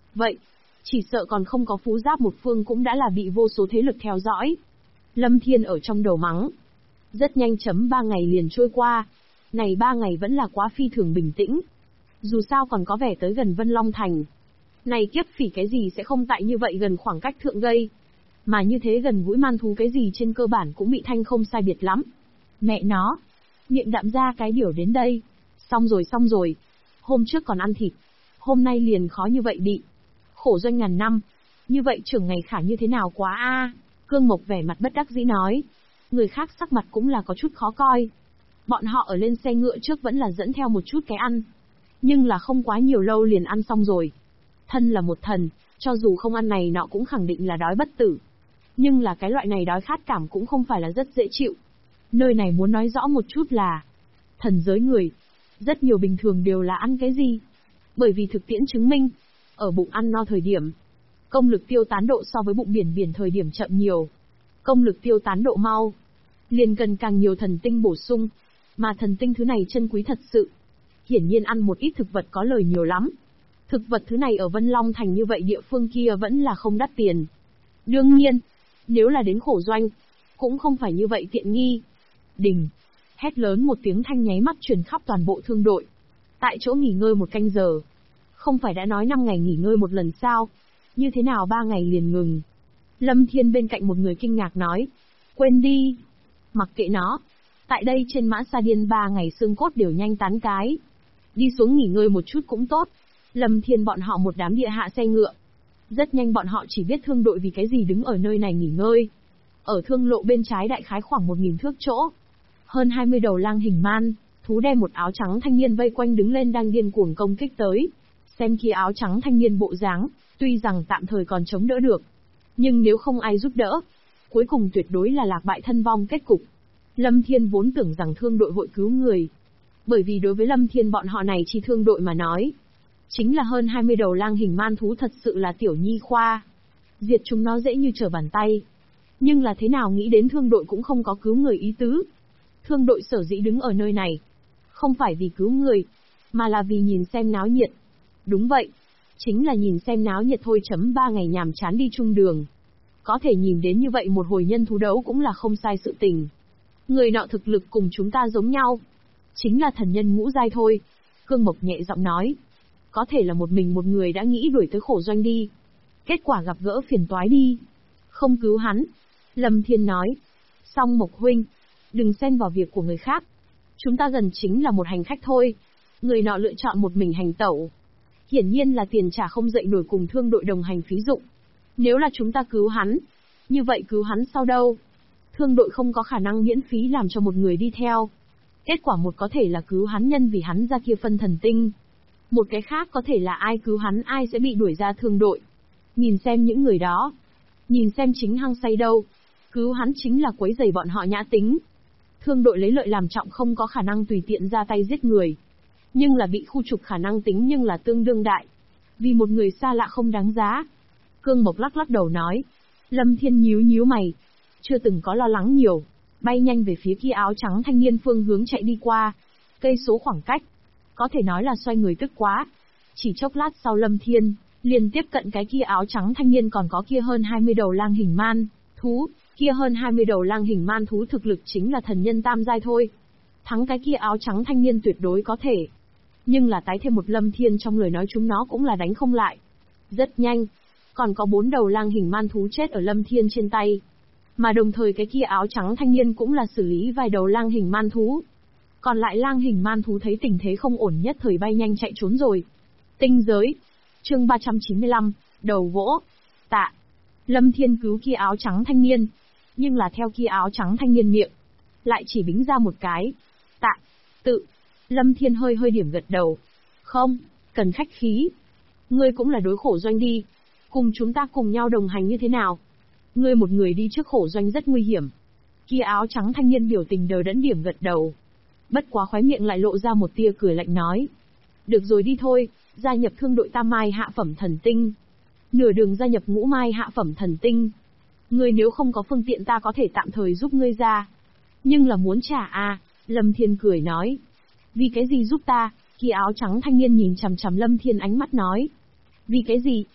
Vậy, chỉ sợ còn không có Phú Giáp một phương cũng đã là bị vô số thế lực theo dõi. Lâm Thiên ở trong đầu mắng. Rất nhanh 3 ngày liền trôi qua. Này 3 ngày vẫn là quá phi thường bình tĩnh. Dù sao còn có vẻ tới gần Vân Long Thành. Này kiếp phỉ cái gì sẽ không tại như vậy gần khoảng cách thượng gây. Mà như thế gần gũi man thú cái gì trên cơ bản cũng bị thanh không sai biệt lắm. Mẹ nó. Miệng đạm ra cái điều đến đây. Xong rồi. Hôm trước còn ăn thịt. Hôm nay liền khó như vậy bị. Khổ doanh ngàn năm. Như vậy trưởng ngày khả như thế nào quá a. Cương Mộc vẻ mặt bất đắc dĩ nói. Người khác sắc mặt cũng là có chút khó coi. Bọn họ ở lên xe ngựa trước vẫn là dẫn theo một chút cái ăn. Nhưng là không quá nhiều lâu liền ăn xong rồi. Thân là một thần, cho dù không ăn này nọ cũng khẳng định là đói bất tử. Nhưng là cái loại này đói khát cảm cũng không phải là rất dễ chịu. Nơi này muốn nói rõ một chút là thần giới người, rất nhiều bình thường đều là ăn cái gì? Bởi vì thực tiễn chứng minh, ở bụng ăn no thời điểm, công lực tiêu tán độ so với bụng biển thời điểm chậm nhiều. Công lực tiêu tán độ mau, liền cần càng nhiều thần tinh bổ sung, mà thần tinh thứ này chân quý thật sự. Hiển nhiên ăn một ít thực vật có lời nhiều lắm. Thực vật thứ này ở Vân Long Thành như vậy địa phương kia vẫn là không đắt tiền. Đương nhiên, nếu là đến khổ doanh, cũng không phải như vậy tiện nghi. Đình, hét lớn một tiếng thanh nháy mắt truyền khắp toàn bộ thương đội. Tại chỗ nghỉ ngơi 1 canh giờ. Không phải đã nói 5 ngày nghỉ ngơi một lần sao? Như thế nào 3 ngày liền ngừng? Lâm Thiên bên cạnh một người kinh ngạc nói. Quên đi. Mặc kệ nó. Tại đây trên Mã Sa Điên 3 ngày xương cốt đều nhanh tán cái. Đi xuống nghỉ ngơi một chút cũng tốt. Lâm Thiên bọn họ một đám địa hạ xe ngựa. Rất nhanh bọn họ chỉ biết thương đội vì cái gì đứng ở nơi này nghỉ ngơi. Ở thương lộ bên trái đại khái khoảng 1000 thước chỗ. Hơn 20 đầu lang hình man, thú đen một áo trắng thanh niên vây quanh đứng lên đang điên cuồng công kích tới. Xem kia áo trắng thanh niên bộ dáng, tuy rằng tạm thời còn chống đỡ được. Nhưng nếu không ai giúp đỡ, cuối cùng tuyệt đối là lạc bại thân vong kết cục. Lâm Thiên vốn tưởng rằng thương đội hội cứu người. Bởi vì đối với Lâm Thiên bọn họ này chi thương đội mà nói. Chính là hơn 20 đầu lang hình man thú thật sự là tiểu nhi khoa. Diệt chúng nó dễ như trở bàn tay. Nhưng là thế nào nghĩ đến thương đội cũng không có cứu người ý tứ. Thương đội sở dĩ đứng ở nơi này. Không phải vì cứu người, mà là vì nhìn xem náo nhiệt. Đúng vậy. Chính là nhìn xem náo nhiệt thôi. 3 ngày nhàm chán đi chung đường. Có thể nhìn đến như vậy một hồi nhân thú đấu cũng là không sai sự tình. Người nọ thực lực cùng chúng ta giống nhau. Chính là thần nhân ngũ giai thôi. Cương Mộc nhẹ giọng nói. Có thể là một người đã nghĩ đuổi tới khổ doanh đi. Kết quả gặp gỡ phiền toái đi. Không cứu hắn. Lâm Thiên nói. Song Mộc huynh. Đừng xen vào việc của người khác. Chúng ta gần chính là một hành khách thôi. Người nọ lựa chọn một mình hành tẩu. Hiển nhiên là tiền trả không dậy nổi cùng thương đội đồng hành phí dụng. Nếu là chúng ta cứu hắn. Như vậy cứu hắn sau đâu? Thương đội không có khả năng miễn phí làm cho một người đi theo. Kết quả một có thể là cứu hắn nhân vì hắn ra kia phân thần tinh. Một cái khác có thể là ai cứu hắn ai sẽ bị đuổi ra thương đội. Nhìn xem những người đó. Nhìn xem chính hăng say đâu. Cứu hắn chính là quấy rầy bọn họ nhã tính. Thương đội lấy lợi làm trọng không có khả năng tùy tiện ra tay giết người. Nhưng là bị khu trục khả năng tính nhưng là tương đương đại. Vì một người xa lạ không đáng giá. Cương Mộc lắc đầu nói. Lâm Thiên nhíu mày. Chưa từng có lo lắng nhiều. Bay nhanh về phía kia áo trắng thanh niên phương hướng chạy đi qua. Cây số khoảng cách. Có thể nói là xoay người tức quá. Chỉ chốc lát sau Lâm Thiên, liền tiếp cận cái kia áo trắng thanh niên còn có kia hơn 20 đầu lang hình man, thú. Kia hơn 20 đầu lang hình man thú thực lực chính là thần nhân tam giai thôi. Thắng cái kia áo trắng thanh niên tuyệt đối có thể. Nhưng là tái thêm một Lâm Thiên trong lời nói chúng nó cũng là đánh không lại. Rất nhanh. Còn có 4 đầu lang hình man thú chết ở Lâm Thiên trên tay. Mà đồng thời cái kia áo trắng thanh niên cũng là xử lý vài đầu lang hình man thú. Còn lại lang hình man thú thấy tình thế không ổn nhất thời bay nhanh chạy trốn rồi. Tinh giới. Chương 395, đầu gỗ. Tạ. Lâm Thiên cứu kia áo trắng thanh niên. Nhưng là theo kia áo trắng thanh niên miệng. Lại chỉ bính ra một cái. Tạ. Tự. Lâm Thiên hơi điểm gật đầu. Không, cần khách khí. Ngươi cũng là đối khổ doanh đi. Cùng chúng ta cùng nhau đồng hành như thế nào? Ngươi một người đi trước khổ doanh rất nguy hiểm. Kia áo trắng thanh niên biểu tình đờ đẫn điểm gật đầu. Bất quá khóe miệng lại lộ ra một tia cười lạnh nói. Được rồi đi thôi, gia nhập thương đội tam mai hạ phẩm thần tinh. Nửa đường gia nhập ngũ mai hạ phẩm thần tinh. Ngươi nếu không có phương tiện ta có thể tạm thời giúp ngươi ra. Nhưng là muốn trả à, Lâm Thiên cười nói. Vì cái gì giúp ta? Kia áo trắng thanh niên nhìn chằm chằm Lâm Thiên ánh mắt nói. Vì cái gì?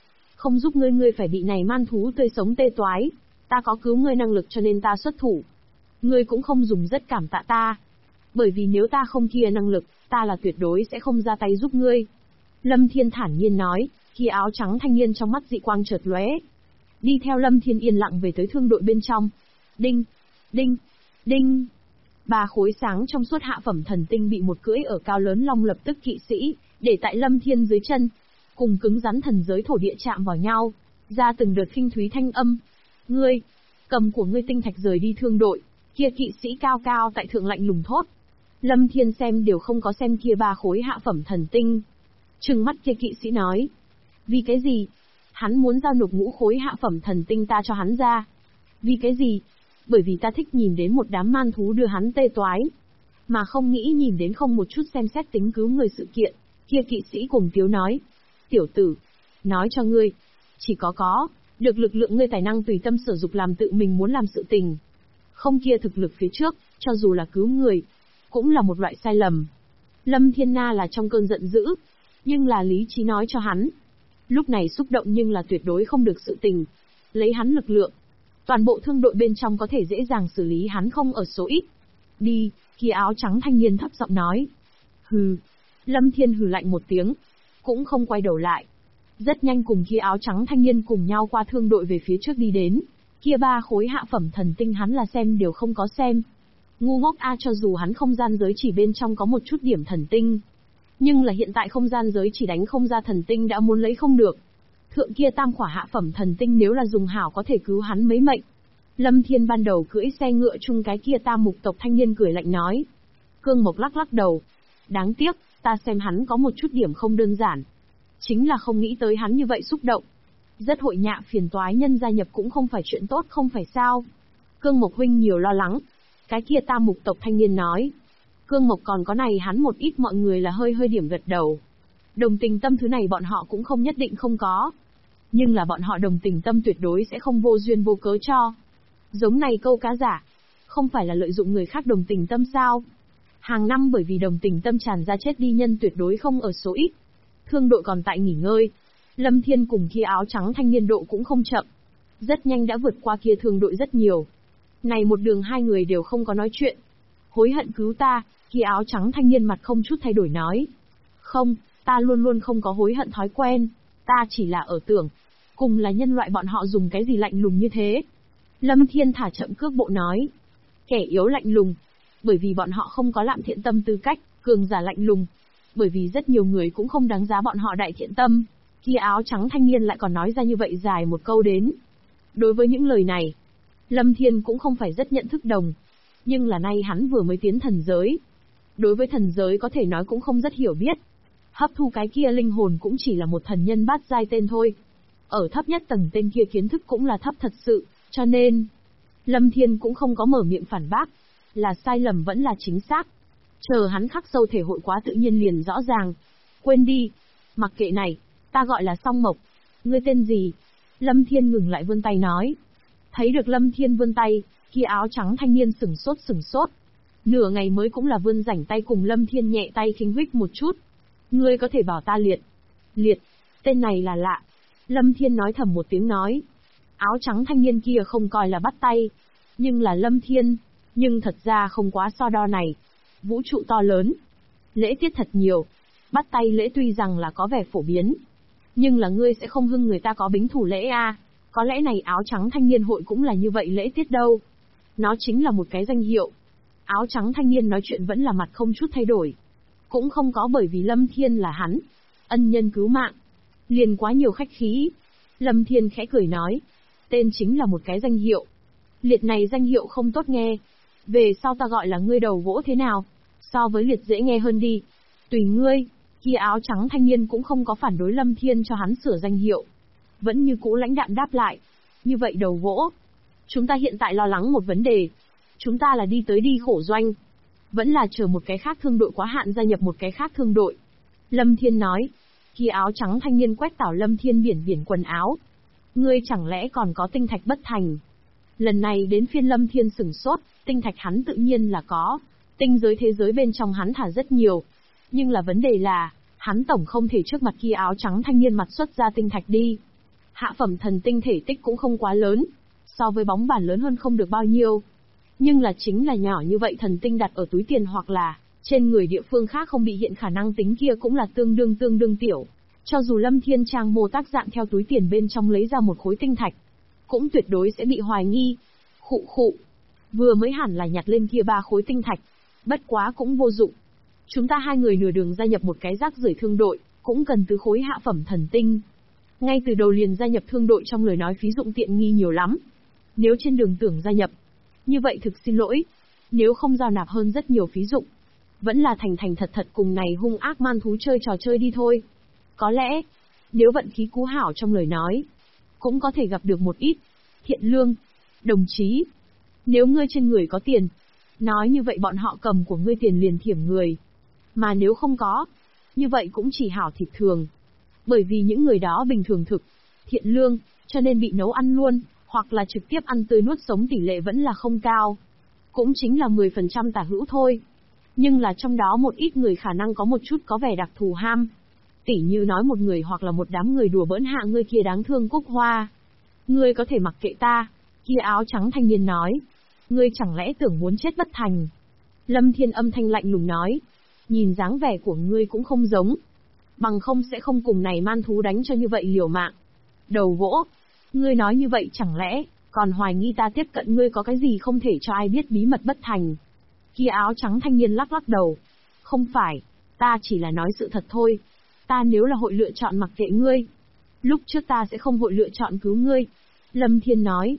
không giúp ngươi, ngươi phải bị này man thú tươi sống tê toái. Ta có cứu ngươi năng lực cho nên ta xuất thủ. Ngươi cũng không dùng rất cảm tạ ta. Bởi vì nếu ta không kia năng lực, ta là tuyệt đối sẽ không ra tay giúp ngươi. Lâm Thiên thản nhiên nói, khi áo trắng thanh niên trong mắt dị quang chợt lóe. Đi theo Lâm Thiên yên lặng về tới thương đội bên trong. Đinh, đinh, đinh. 3 khối sáng trong suốt hạ phẩm thần tinh bị một cưỡi ở cao lớn long lập tức kỵ sĩ, để tại Lâm Thiên dưới chân. Cùng cứng rắn thần giới thổ địa chạm vào nhau, ra từng đợt khinh thúy thanh âm. Ngươi, cầm của ngươi tinh thạch rời đi thương đội, kia kỵ sĩ cao cao tại thượng lạnh lùng thốt. Lâm Thiên xem đều không có xem kia 3 khối hạ phẩm thần tinh. Trừng mắt kia kỵ sĩ nói. Vì cái gì? Hắn muốn giao nộp ngũ khối hạ phẩm thần tinh ta cho hắn ra. Vì cái gì? Bởi vì ta thích nhìn đến một đám man thú đưa hắn tê toái. Mà không nghĩ nhìn đến không một chút xem xét tính cứu người sự kiện. Kia kỵ sĩ cùng tiếu nói. Tiểu tử, nói cho ngươi, chỉ có, được lực lượng ngươi tài năng tùy tâm sử dụng làm tự mình muốn làm sự tình. Không kia thực lực phía trước, cho dù là cứu người, cũng là một loại sai lầm. Lâm Thiên Na là trong cơn giận dữ, nhưng là lý trí nói cho hắn. Lúc này xúc động nhưng là tuyệt đối không được sự tình. Lấy hắn lực lượng, toàn bộ thương đội bên trong có thể dễ dàng xử lý hắn không ở số ít. Đi, kia áo trắng thanh niên thấp giọng nói. Hừ. Lâm Thiên hừ lạnh một tiếng, cũng không quay đầu lại. Rất nhanh cùng kia áo trắng thanh niên cùng nhau qua thương đội về phía trước đi đến. Kia 3 khối hạ phẩm thần tinh hắn là xem đều không có xem. Ngu ngốc a, cho dù hắn không gian giới chỉ bên trong có một chút điểm thần tinh. Nhưng là hiện tại không gian giới chỉ đánh không ra thần tinh đã muốn lấy không được. Thượng kia tam khỏa hạ phẩm thần tinh nếu là dùng hảo có thể cứu hắn mấy mệnh. Lâm Thiên ban đầu cưỡi xe ngựa chung cái kia tam mục tộc thanh niên cười lạnh nói. Cương Mộc lắc lắc đầu. Đáng tiếc, ta xem hắn có một chút điểm không đơn giản. Chính là không nghĩ tới hắn như vậy xúc động. Rất hội nhạ phiền toái nhân gia nhập cũng không phải chuyện tốt không phải sao. Cương Mộc huynh nhiều lo lắng. Cái kia tam mục tộc thanh niên nói. Cương Mộc còn có này hắn một ít mọi người là hơi điểm gật đầu. Đồng tình tâm thứ này bọn họ cũng không nhất định không có. Nhưng là bọn họ đồng tình tâm tuyệt đối sẽ không vô duyên vô cớ cho. Giống này câu cá giả. Không phải là lợi dụng người khác đồng tình tâm sao? Hàng năm bởi vì đồng tình tâm tràn ra chết đi nhân tuyệt đối không ở số ít. Thương đội còn tại nghỉ ngơi. Lâm Thiên cùng kia áo trắng thanh niên độ cũng không chậm. Rất nhanh đã vượt qua kia thương đội rất nhiều. Này một đường hai người đều không có nói chuyện. Hối hận cứu ta, kia áo trắng thanh niên mặt không chút thay đổi nói. Không, ta luôn luôn không có hối hận thói quen. Ta chỉ là ở tưởng. Cùng là nhân loại bọn họ dùng cái gì lạnh lùng như thế. Lâm Thiên thả chậm cước bộ nói. Kẻ yếu lạnh lùng. Bởi vì bọn họ không có lạm thiện tâm tư cách, cường giả lạnh lùng. Bởi vì rất nhiều người cũng không đáng giá bọn họ đại thiện tâm. Kia áo trắng thanh niên lại còn nói ra như vậy dài một câu đến. Đối với những lời này, Lâm Thiên cũng không phải rất nhận thức đồng. Nhưng là nay hắn vừa mới tiến thần giới. Đối với thần giới có thể nói cũng không rất hiểu biết. Hấp thu cái kia linh hồn cũng chỉ là một thần nhân bát giai tên thôi. Ở thấp nhất tầng tên kia kiến thức cũng là thấp thật sự, cho nên Lâm Thiên cũng không có mở miệng phản bác. Là sai lầm vẫn là chính xác. Chờ hắn khắc sâu thể hội quá tự nhiên liền rõ ràng. Quên đi. Mặc kệ này, ta gọi là Song Mộc. Ngươi tên gì? Lâm Thiên ngừng lại vươn tay nói. Thấy được Lâm Thiên vươn tay, kia áo trắng thanh niên sửng sốt. Nửa ngày mới cũng là vươn rảnh tay cùng Lâm Thiên nhẹ tay khinh huých một chút. Ngươi có thể bảo ta Liệt. Liệt, tên này là lạ. Lâm Thiên nói thầm một tiếng nói. Áo trắng thanh niên kia không coi là bắt tay. Nhưng là Lâm Thiên. Nhưng thật ra không quá so đo này. Vũ trụ to lớn. Lễ tiết thật nhiều. Bắt tay lễ tuy rằng là có vẻ phổ biến. Nhưng là ngươi sẽ không hưng người ta có bính thủ lễ a. Có lẽ này áo trắng thanh niên hội cũng là như vậy lễ tiết đâu. Nó chính là một cái danh hiệu. Áo trắng thanh niên nói chuyện vẫn là mặt không chút thay đổi. Cũng không có bởi vì Lâm Thiên là hắn. Ân nhân cứu mạng. Liền quá nhiều khách khí. Lâm Thiên khẽ cười nói. Tên chính là một cái danh hiệu. Liệt này danh hiệu không tốt nghe. Về sau ta gọi là ngươi đầu gỗ thế nào? So với Liệt dễ nghe hơn đi. Tùy ngươi. Kia áo trắng thanh niên cũng không có phản đối Lâm Thiên cho hắn sửa danh hiệu. Vẫn như cũ lãnh đạm đáp lại. Như vậy đầu gỗ. Chúng ta hiện tại lo lắng một vấn đề. Chúng ta là đi tới đi khổ doanh. Vẫn là chờ một cái khác thương đội quá hạn gia nhập một cái khác thương đội. Lâm Thiên nói. Kia áo trắng thanh niên quét tảo Lâm Thiên biển quần áo. Ngươi chẳng lẽ còn có tinh thạch bất thành? Lần này đến phiên Lâm Thiên sửng sốt, tinh thạch hắn tự nhiên là có. Tinh giới thế giới bên trong hắn thả rất nhiều. Nhưng là vấn đề là, hắn tổng không thể trước mặt kia áo trắng thanh niên mặt xuất ra tinh thạch đi. Hạ phẩm thần tinh thể tích cũng không quá lớn, so với bóng bàn lớn hơn không được bao nhiêu. Nhưng là chính là nhỏ như vậy thần tinh đặt ở túi tiền hoặc là trên người địa phương khác không bị hiện khả năng tính kia cũng là tương đương tiểu. Cho dù Lâm Thiên Trang mô tác dạng theo túi tiền bên trong lấy ra một khối tinh thạch, cũng tuyệt đối sẽ bị hoài nghi. Khụ, vừa mới hẳn là nhặt lên kia 3 khối tinh thạch, bất quá cũng vô dụng. Chúng ta 2 người nửa đường gia nhập một cái rác rưởi thương đội, cũng cần tứ khối hạ phẩm thần tinh. Ngay từ đầu liền gia nhập thương đội trong lời nói phí dụng tiện nghi nhiều lắm. Nếu trên đường tưởng gia nhập, như vậy thực xin lỗi, nếu không giao nạp hơn rất nhiều phí dụng, vẫn là thành thật cùng này hung ác man thú chơi trò chơi đi thôi. Có lẽ, nếu vận khí cú hảo trong lời nói, cũng có thể gặp được một ít thiện lương đồng chí. Nếu ngươi trên người có tiền, nói như vậy bọn họ cầm của ngươi tiền liền thiểm người. Mà nếu không có, như vậy cũng chỉ hảo thịt thường. Bởi vì những người đó bình thường thực, thiện lương, cho nên bị nấu ăn luôn, hoặc là trực tiếp ăn tươi nuốt sống tỷ lệ vẫn là không cao. Cũng chính là 10% tả hữu thôi. Nhưng là trong đó một ít người khả năng có một chút có vẻ đặc thù ham. Tỉ như nói một người hoặc là một đám người đùa bỡn hạ ngươi kia đáng thương Cúc Hoa. Ngươi có thể mặc kệ ta, kia áo trắng thanh niên nói. Ngươi chẳng lẽ tưởng muốn chết bất thành? Lâm Thiên âm thanh lạnh lùng nói. Nhìn dáng vẻ của ngươi cũng không giống. Bằng không sẽ không cùng này man thú đánh cho như vậy liều mạng. Đầu gỗ. Ngươi nói như vậy chẳng lẽ, còn hoài nghi ta tiếp cận ngươi có cái gì không thể cho ai biết bí mật bất thành? Kia áo trắng thanh niên lắc đầu. Không phải, ta chỉ là nói sự thật thôi. Ta nếu là hội lựa chọn mặc kệ ngươi, lúc trước ta sẽ không hội lựa chọn cứu ngươi. Lâm Thiên nói.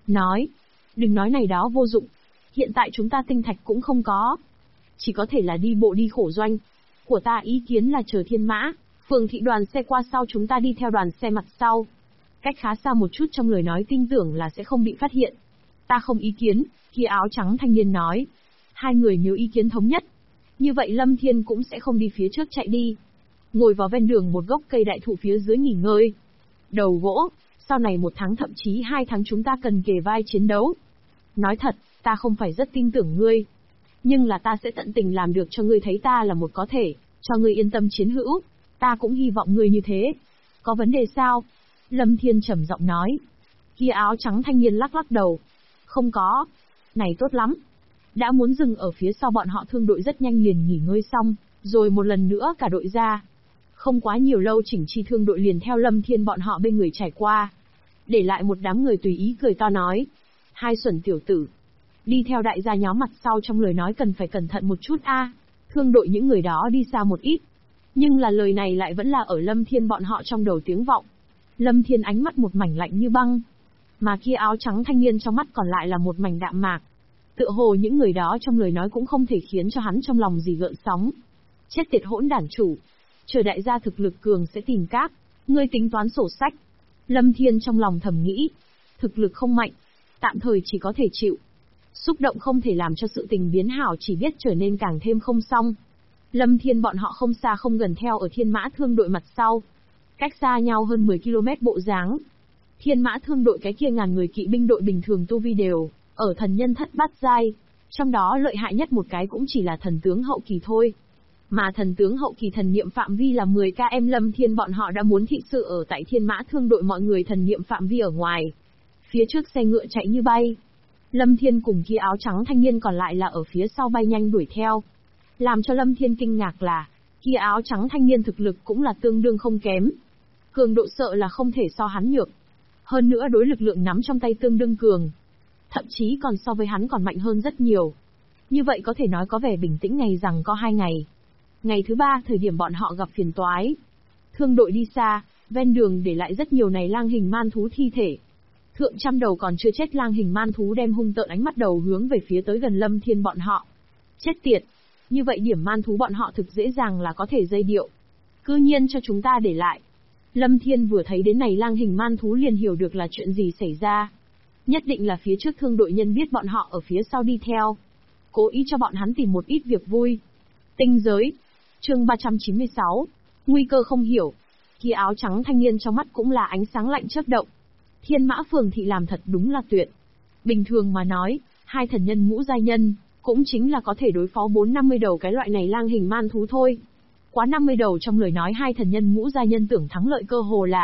Đừng nói này đó vô dụng. Hiện tại chúng ta tinh thạch cũng không có. Chỉ có thể là đi bộ đi khổ doanh. Của ta ý kiến là chờ thiên mã, phường thị đoàn xe qua sau chúng ta đi theo đoàn xe mặt sau. Cách khá xa một chút trong lời nói tin tưởng là sẽ không bị phát hiện. Ta không ý kiến, kia áo trắng thanh niên nói. 2 người nếu ý kiến thống nhất, như vậy Lâm Thiên cũng sẽ không đi phía trước chạy đi. Ngồi vào ven đường một gốc cây đại thụ phía dưới nghỉ ngơi. Đầu gỗ, sau này 1 tháng thậm chí 2 tháng chúng ta cần kề vai chiến đấu. Nói thật, ta không phải rất tin tưởng ngươi. Nhưng là ta sẽ tận tình làm được cho ngươi thấy ta là một có thể, cho ngươi yên tâm chiến hữu. Ta cũng hy vọng ngươi như thế. Có vấn đề sao? Lâm Thiên trầm giọng nói. Kia áo trắng thanh niên lắc đầu. Không có. Này tốt lắm. Đã muốn dừng ở phía sau bọn họ thương đội rất nhanh liền nghỉ ngơi xong, rồi một lần nữa cả đội ra. Không quá nhiều lâu chỉnh chi thương đội liền theo Lâm Thiên bọn họ bên người trải qua. Để lại một đám người tùy ý cười to nói. 2 xuẩn tiểu tử. Đi theo đại gia nhóm mặt sau trong lời nói cần phải cẩn thận một chút a. Thương đội những người đó đi xa một ít. Nhưng là lời này lại vẫn là ở Lâm Thiên bọn họ trong đầu tiếng vọng. Lâm Thiên ánh mắt một mảnh lạnh như băng. Mà kia áo trắng thanh niên trong mắt còn lại là một mảnh đạm mạc. Tựa hồ những người đó trong lời nói cũng không thể khiến cho hắn trong lòng gì gợn sóng. Chết tiệt hỗn đản chủ. Chờ đại gia thực lực cường sẽ tìm các. Ngươi tính toán sổ sách. Lâm Thiên trong lòng thầm nghĩ. Thực lực không mạnh. Tạm thời chỉ có thể chịu. Xúc động không thể làm cho sự tình biến hảo chỉ biết trở nên càng thêm không xong. Lâm Thiên bọn họ không xa không gần theo ở thiên mã thương đội mặt sau. Cách xa nhau hơn 10 km bộ dáng. Thiên mã thương đội cái kia ngàn người kỵ binh đội bình thường tu vi đều, ở thần nhân thất bát giai. Trong đó lợi hại nhất một cái cũng chỉ là thần tướng hậu kỳ thôi. Mà thần tướng hậu kỳ thần niệm phạm vi là 10 km Lâm Thiên bọn họ đã muốn thị sự ở tại thiên mã thương đội mọi người thần niệm phạm vi ở ngoài. Phía trước xe ngựa chạy như bay. Lâm Thiên cùng kia áo trắng thanh niên còn lại là ở phía sau bay nhanh đuổi theo. Làm cho Lâm Thiên kinh ngạc là, kia áo trắng thanh niên thực lực cũng là tương đương không kém. Cường độ sợ là không thể so hắn nhược. Hơn nữa đối lực lượng nắm trong tay tương đương cường. Thậm chí còn so với hắn còn mạnh hơn rất nhiều. Như vậy có thể nói có vẻ bình tĩnh ngày rằng có 2 ngày. Ngày thứ 3 thời điểm bọn họ gặp phiền toái. Thương đội đi xa, ven đường để lại rất nhiều này lang hình man thú thi thể. Thượng trăm đầu còn chưa chết lang hình man thú đem hung tợn ánh mắt đầu hướng về phía tới gần Lâm Thiên bọn họ. Chết tiệt! Như vậy điểm man thú bọn họ thực dễ dàng là có thể dây điệu. Cư nhiên cho chúng ta để lại. Lâm Thiên vừa thấy đến này lang hình man thú liền hiểu được là chuyện gì xảy ra. Nhất định là phía trước thương đội nhân biết bọn họ ở phía sau đi theo. Cố ý cho bọn hắn tìm một ít việc vui. Tinh giới. Chương 396. Nguy cơ không hiểu. Kia áo trắng thanh niên trong mắt cũng là ánh sáng lạnh chớp động. Thiên mã phường thị làm thật đúng là tuyệt. Bình thường mà nói, 2 thần nhân ngũ giai nhân, cũng chính là có thể đối phó 4-50 đầu cái loại này lang hình man thú thôi. Quá 50 đầu trong lời nói 2 thần nhân ngũ giai nhân tưởng thắng lợi cơ hồ là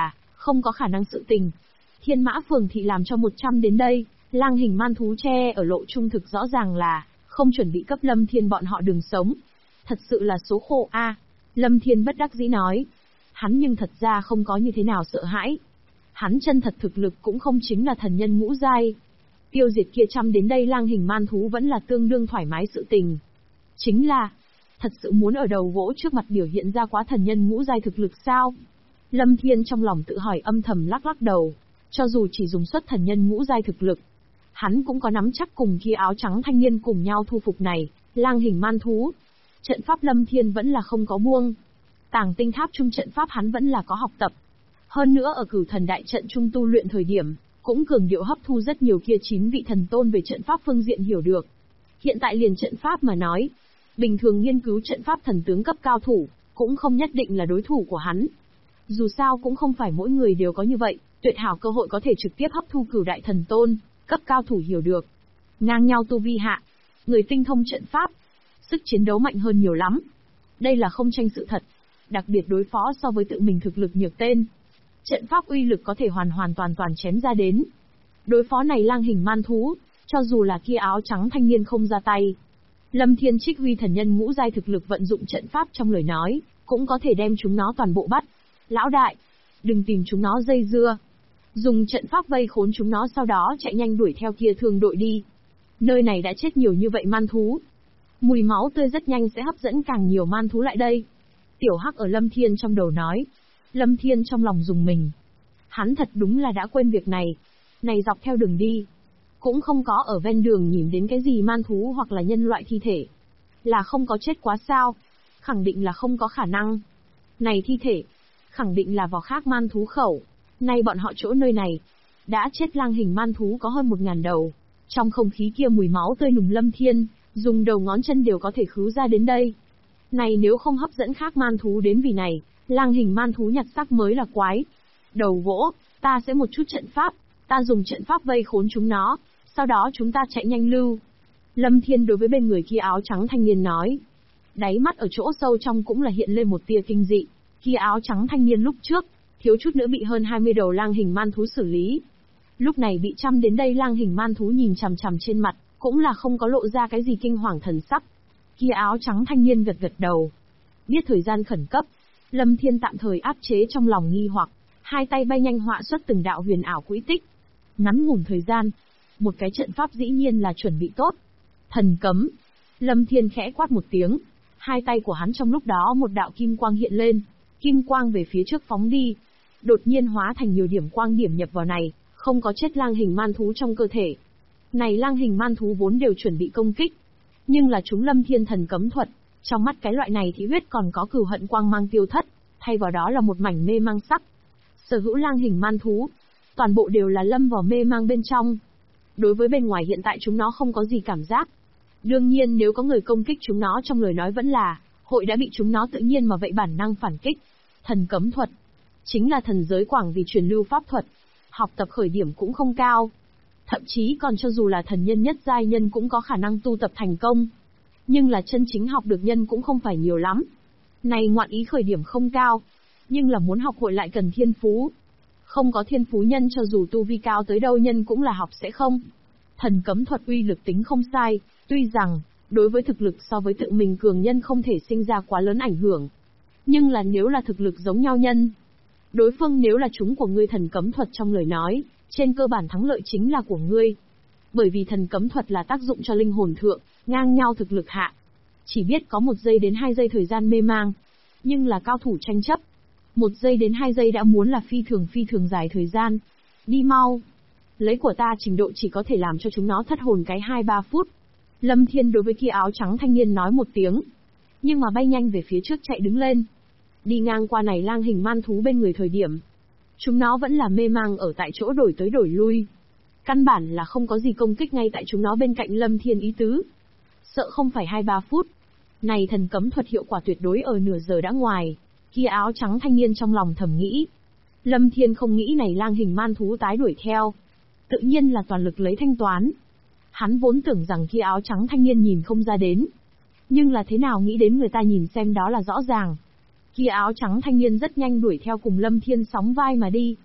Không có khả năng sự tình. Thiên Mã Phường thị làm cho 100 đến đây, lang hình man thú tre ở lộ trung thực rõ ràng là không chuẩn bị cấp Lâm Thiên bọn họ đường sống. Thật sự là số khổ a. Lâm Thiên bất đắc dĩ nói. Hắn nhưng thật ra không có như thế nào sợ hãi. Hắn chân thật thực lực cũng không chính là thần nhân ngũ giai. Tiêu diệt kia trăm đến đây lang hình man thú vẫn là tương đương thoải mái sự tình. Chính là, thật sự muốn ở đầu gỗ trước mặt biểu hiện ra quá thần nhân ngũ giai thực lực sao? Lâm Thiên trong lòng tự hỏi âm thầm lắc lắc đầu. Cho dù chỉ dùng xuất thần nhân ngũ giai thực lực, hắn cũng có nắm chắc cùng kia áo trắng thanh niên cùng nhau thu phục này, lang hình man thú. Trận pháp Lâm Thiên vẫn là không có buông. Tàng tinh tháp trung trận pháp hắn vẫn là có học tập. Hơn nữa ở Cửu Thần đại trận trung tu luyện thời điểm, cũng cường điệu hấp thu rất nhiều kia 9 vị thần tôn về trận pháp phương diện hiểu được. Hiện tại liền trận pháp mà nói, bình thường nghiên cứu trận pháp thần tướng cấp cao thủ, cũng không nhất định là đối thủ của hắn. Dù sao cũng không phải mỗi người đều có như vậy, tuyệt hảo cơ hội có thể trực tiếp hấp thu Cửu đại thần tôn, cấp cao thủ hiểu được. Ngang nhau tu vi hạ, người tinh thông trận pháp, sức chiến đấu mạnh hơn nhiều lắm. Đây là không tranh sự thật, đặc biệt đối phó so với tự mình thực lực nhược tên. Trận pháp uy lực có thể hoàn hoàn toàn toàn chém ra đến. Đối phó này lang hình man thú, cho dù là kia áo trắng thanh niên không ra tay. Lâm Thiên trích huy thần nhân ngũ giai thực lực vận dụng trận pháp trong lời nói, cũng có thể đem chúng nó toàn bộ bắt. Lão đại, đừng tìm chúng nó dây dưa. Dùng trận pháp vây khốn chúng nó sau đó chạy nhanh đuổi theo kia thương đội đi. Nơi này đã chết nhiều như vậy man thú. Mùi máu tươi rất nhanh sẽ hấp dẫn càng nhiều man thú lại đây. Tiểu Hắc ở Lâm Thiên trong đầu nói. Lâm Thiên trong lòng dùng mình. Hắn thật đúng là đã quên việc này. Này dọc theo đường đi, cũng không có ở ven đường nhìn đến cái gì man thú hoặc là nhân loại thi thể. Là không có chết quá sao? Khẳng định là không có khả năng. Này thi thể, khẳng định là vào khác man thú khẩu. Nay bọn họ chỗ nơi này, đã chết lang hình man thú có hơn 1000 đầu. Trong không khí kia mùi máu tươi nùng Lâm Thiên, dùng đầu ngón chân đều có thể khứu ra đến đây. Này nếu không hấp dẫn khác man thú đến vì này, lang hình man thú nhặt xác mới là quái. Đầu gỗ, ta sẽ một chút trận pháp, ta dùng trận pháp vây khốn chúng nó, sau đó chúng ta chạy nhanh lưu. Lâm Thiên đối với bên người kia áo trắng thanh niên nói. Đáy mắt ở chỗ sâu trong cũng là hiện lên một tia kinh dị. Kia áo trắng thanh niên lúc trước, thiếu chút nữa bị hơn 20 đầu lang hình man thú xử lý. Lúc này bị trăm đến đây lang hình man thú nhìn chằm chằm trên mặt, cũng là không có lộ ra cái gì kinh hoàng thần sắc. Kia áo trắng thanh niên gật gật đầu. Biết thời gian khẩn cấp, Lâm Thiên tạm thời áp chế trong lòng nghi hoặc, hai tay bay nhanh họa xuất từng đạo huyền ảo quỹ tích. Ngắn ngủn thời gian, một cái trận pháp dĩ nhiên là chuẩn bị tốt. Thần cấm. Lâm Thiên khẽ quát một tiếng, hai tay của hắn trong lúc đó một đạo kim quang hiện lên, kim quang về phía trước phóng đi, đột nhiên hóa thành nhiều điểm quang điểm nhập vào này, không có chết lang hình man thú trong cơ thể. Này lang hình man thú vốn đều chuẩn bị công kích, nhưng là chúng Lâm Thiên thần cấm thuật, trong mắt cái loại này thì huyết còn có cừu hận quang mang tiêu thất, thay vào đó là một mảnh mê mang sắc. Sở hữu lang hình man thú, toàn bộ đều là lâm vào mê mang bên trong. Đối với bên ngoài hiện tại chúng nó không có gì cảm giác. Đương nhiên nếu có người công kích chúng nó trong lời nói vẫn là, hội đã bị chúng nó tự nhiên mà vậy bản năng phản kích. Thần cấm thuật, chính là thần giới quảng vì truyền lưu pháp thuật, học tập khởi điểm cũng không cao. Thậm chí còn cho dù là thần nhân nhất giai nhân cũng có khả năng tu tập thành công. Nhưng là chân chính học được nhân cũng không phải nhiều lắm. Này ngoạn ý khởi điểm không cao, nhưng là muốn học hội lại cần thiên phú. Không có thiên phú nhân cho dù tu vi cao tới đâu nhân cũng là học sẽ không. Thần cấm thuật uy lực tính không sai, tuy rằng, đối với thực lực so với tự mình cường nhân không thể sinh ra quá lớn ảnh hưởng. Nhưng là nếu là thực lực giống nhau nhân, đối phương nếu là chúng của ngươi thần cấm thuật trong lời nói, trên cơ bản thắng lợi chính là của ngươi. Bởi vì thần cấm thuật là tác dụng cho linh hồn thượng, ngang nhau thực lực hạ. Chỉ biết có 1 giây đến 2 giây thời gian mê mang, nhưng là cao thủ tranh chấp. 1 giây đến 2 giây đã muốn là phi thường dài thời gian. Đi mau. Lấy của ta trình độ chỉ có thể làm cho chúng nó thất hồn cái 2-3 phút. Lâm Thiên đối với kia áo trắng thanh niên nói một tiếng. Nhưng mà bay nhanh về phía trước chạy đứng lên. Đi ngang qua này lang hình man thú bên người thời điểm. Chúng nó vẫn là mê mang ở tại chỗ đổi tới đổi lui. Căn bản là không có gì công kích ngay tại chúng nó bên cạnh Lâm Thiên ý tứ. Sợ không phải 2-3 phút. Này thần cấm thuật hiệu quả tuyệt đối ở nửa giờ đã ngoài. Kia áo trắng thanh niên trong lòng thầm nghĩ. Lâm Thiên không nghĩ này lang hình man thú tái đuổi theo. Tự nhiên là toàn lực lấy thanh toán. Hắn vốn tưởng rằng kia áo trắng thanh niên nhìn không ra đến. Nhưng là thế nào nghĩ đến người ta nhìn xem đó là rõ ràng. Kia áo trắng thanh niên rất nhanh đuổi theo cùng Lâm Thiên sóng vai mà đi.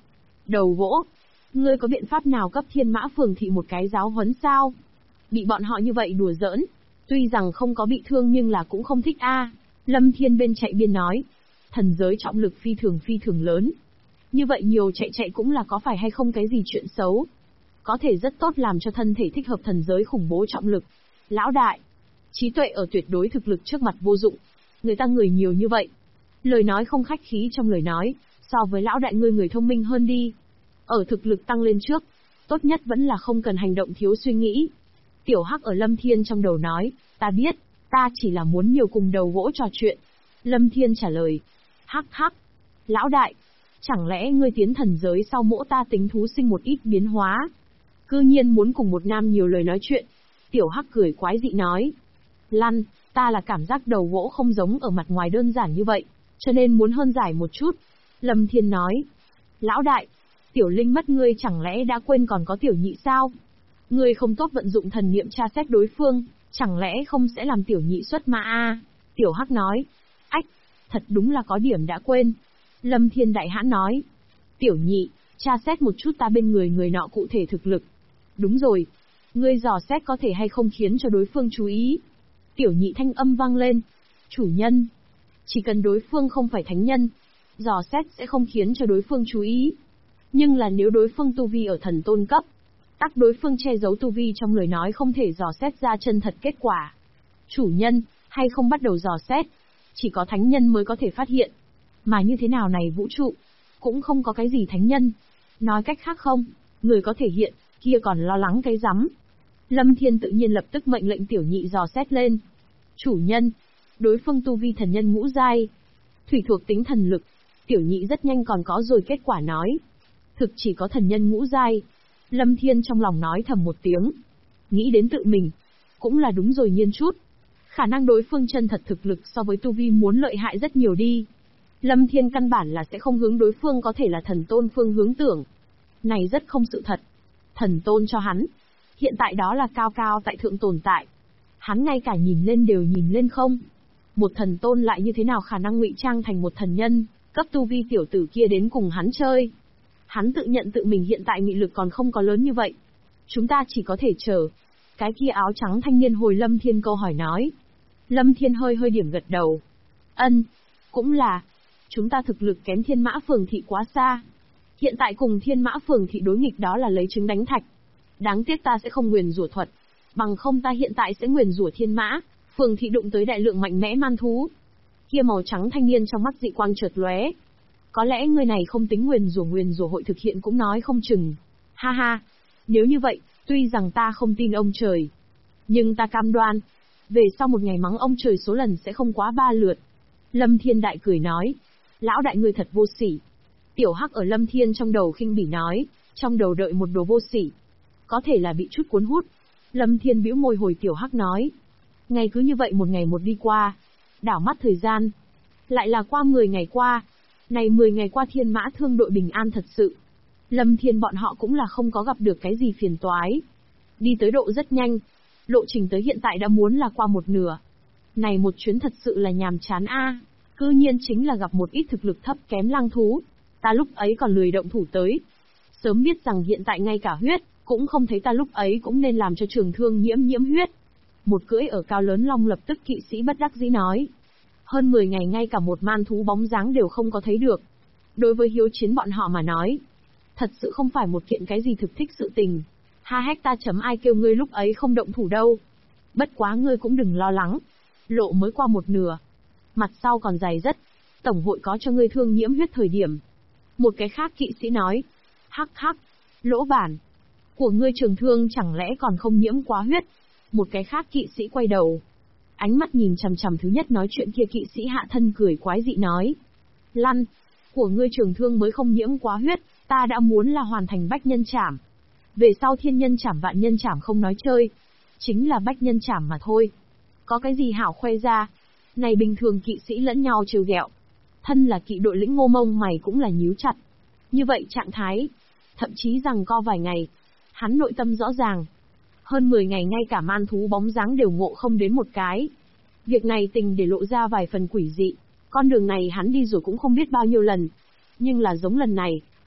Đầu gỗ. Ngươi có biện pháp nào cấp Thiên Mã Phường thị một cái giáo huấn sao? Bị bọn họ như vậy đùa giỡn. Tuy rằng không có bị thương nhưng là cũng không thích a. Lâm Thiên bên chạy biên nói. Thần giới trọng lực phi thường lớn. Như vậy nhiều chạy cũng là có phải hay không cái gì chuyện xấu. Có thể rất tốt làm cho thân thể thích hợp thần giới khủng bố trọng lực. Lão đại. Trí tuệ ở tuyệt đối thực lực trước mặt vô dụng. Người ta người nhiều như vậy. Lời nói không khách khí trong lời nói, so với lão đại ngươi người thông minh hơn đi. Ở thực lực tăng lên trước, tốt nhất vẫn là không cần hành động thiếu suy nghĩ. Tiểu Hắc ở Lâm Thiên trong đầu nói, ta biết, ta chỉ là muốn nhiều cùng đầu gỗ trò chuyện. Lâm Thiên trả lời, hắc, lão đại, chẳng lẽ ngươi tiến thần giới sau mỗ ta tính thú sinh một ít biến hóa? Cư nhiên muốn cùng một nam nhiều lời nói chuyện. Tiểu Hắc cười quái dị nói, lăn, ta là cảm giác đầu gỗ không giống ở mặt ngoài đơn giản như vậy, cho nên muốn hơn giải một chút. Lâm Thiên nói, lão đại, tiểu linh mất ngươi chẳng lẽ đã quên còn có tiểu nhị sao? Ngươi không tốt vận dụng thần niệm tra xét đối phương, chẳng lẽ không sẽ làm tiểu nhị xuất mã a? Tiểu Hắc nói, ách, thật đúng là có điểm đã quên. Lâm Thiên đại hãn nói, tiểu nhị, tra xét một chút ta bên người người nọ cụ thể thực lực. Đúng rồi, ngươi dò xét có thể hay không khiến cho đối phương chú ý. Tiểu nhị thanh âm vang lên, chủ nhân, chỉ cần đối phương không phải thánh nhân, dò xét sẽ không khiến cho đối phương chú ý. Nhưng là nếu đối phương tu vi ở thần tôn cấp, tắc đối phương che giấu tu vi trong lời nói không thể dò xét ra chân thật kết quả. Chủ nhân, hay không bắt đầu dò xét, chỉ có thánh nhân mới có thể phát hiện. Mà như thế nào này vũ trụ, cũng không có cái gì thánh nhân. Nói cách khác không, người có thể hiện, kia còn lo lắng cái rắm. Lâm Thiên tự nhiên lập tức mệnh lệnh tiểu nhị dò xét lên. Chủ nhân, đối phương tu vi thần nhân ngũ giai, thủy thuộc tính thần lực. Tiểu nhị rất nhanh còn có rồi kết quả nói. Thực chỉ có thần nhân ngũ giai. Lâm Thiên trong lòng nói thầm một tiếng. Nghĩ đến tự mình. Cũng là đúng rồi nhiên chút. Khả năng đối phương chân thật thực lực so với tu vi muốn lợi hại rất nhiều đi. Lâm Thiên căn bản là sẽ không hướng đối phương có thể là thần tôn phương hướng tưởng. Này rất không sự thật. Thần tôn cho hắn. Hiện tại đó là cao cao tại thượng tồn tại. Hắn ngay cả nhìn lên đều nhìn lên không. Một thần tôn lại như thế nào khả năng ngụy trang thành một thần nhân, cấp tu vi tiểu tử kia đến cùng hắn chơi. Hắn tự nhận tự mình hiện tại mị lực còn không có lớn như vậy. Chúng ta chỉ có thể chờ. Cái kia áo trắng thanh niên hồi Lâm Thiên câu hỏi nói. Lâm Thiên hơi điểm gật đầu. Ân, cũng là. Chúng ta thực lực kém Thiên Mã Phường thị quá xa. Hiện tại cùng Thiên Mã Phường thị đối nghịch đó là lấy trứng đánh thạch. Đáng tiếc ta sẽ không nguyền rủa thuật. Bằng không ta hiện tại sẽ nguyền rủa Thiên Mã Phường thị đụng tới đại lượng mạnh mẽ man thú. Kia màu trắng thanh niên trong mắt dị quang chợt lóe. Có lẽ người này không tính nguyền rủa hội thực hiện cũng nói không chừng. Ha ha, nếu như vậy, tuy rằng ta không tin ông trời, nhưng ta cam đoan, về sau một ngày mắng ông trời số lần sẽ không quá 3 lượt. Lâm Thiên đại cười nói, lão đại ngươi thật vô sỉ. Tiểu Hắc ở Lâm Thiên trong đầu khinh bỉ nói, trong đầu đợi một đồ vô sỉ. Có thể là bị chút cuốn hút. Lâm Thiên bĩu môi hồi Tiểu Hắc nói. Ngày cứ như vậy một ngày một đi qua. Đảo mắt thời gian. Lại là qua 10 ngày qua. Này 10 ngày qua Thiên Mã Thương đội bình an thật sự. Lâm Thiên bọn họ cũng là không có gặp được cái gì phiền toái. Đi tới độ rất nhanh. Lộ trình tới hiện tại đã muốn là qua một nửa. Này một chuyến thật sự là nhàm chán a. Cư nhiên chính là gặp một ít thực lực thấp kém lang thú. Ta lúc ấy còn lười động thủ tới. Sớm biết rằng hiện tại ngay cả huyết, cũng không thấy ta lúc ấy cũng nên làm cho Trường Thương nhiễm huyết. Một cưỡi ở cao lớn long lập tức kỵ sĩ bất đắc dĩ nói. Hơn 10 ngày ngay cả một man thú bóng dáng đều không có thấy được. Đối với hiếu chiến bọn họ mà nói, thật sự không phải một kiện cái gì thực thích sự tình. Ha hecta chấm ai kêu ngươi lúc ấy không động thủ đâu. Bất quá ngươi cũng đừng lo lắng. Lộ mới qua một nửa. Mặt sau còn dài rất. Tổng hội có cho ngươi thương nhiễm huyết thời điểm. Một cái khác kỵ sĩ nói. Hắc, lỗ bản. Của ngươi Trường Thương chẳng lẽ còn không nhiễm quá huyết. Một cái khác kỵ sĩ quay đầu. Ánh mắt nhìn chằm thứ nhất nói chuyện kia kỵ sĩ hạ thân cười quái dị nói. Lăn. Của ngươi Trường Thương mới không nhiễm quá huyết, ta đã muốn là hoàn thành bách nhân trảm. Về sau thiên nhân trảm vạn nhân trảm không nói chơi. Chính là bách nhân trảm mà thôi. Có cái gì hảo khoe ra. Này bình thường kỵ sĩ lẫn nhau trêu ghẹo. Thân là kỵ đội lĩnh Ngô Mông mày cũng là nhíu chặt. Như vậy trạng thái, thậm chí rằng co vài ngày, hắn nội tâm rõ ràng. Hơn 10 ngày ngay cả man thú bóng dáng đều ngộ không đến một cái. Việc này tình để lộ ra vài phần quỷ dị. Con đường này hắn đi rồi cũng không biết bao nhiêu lần. Nhưng là giống lần này,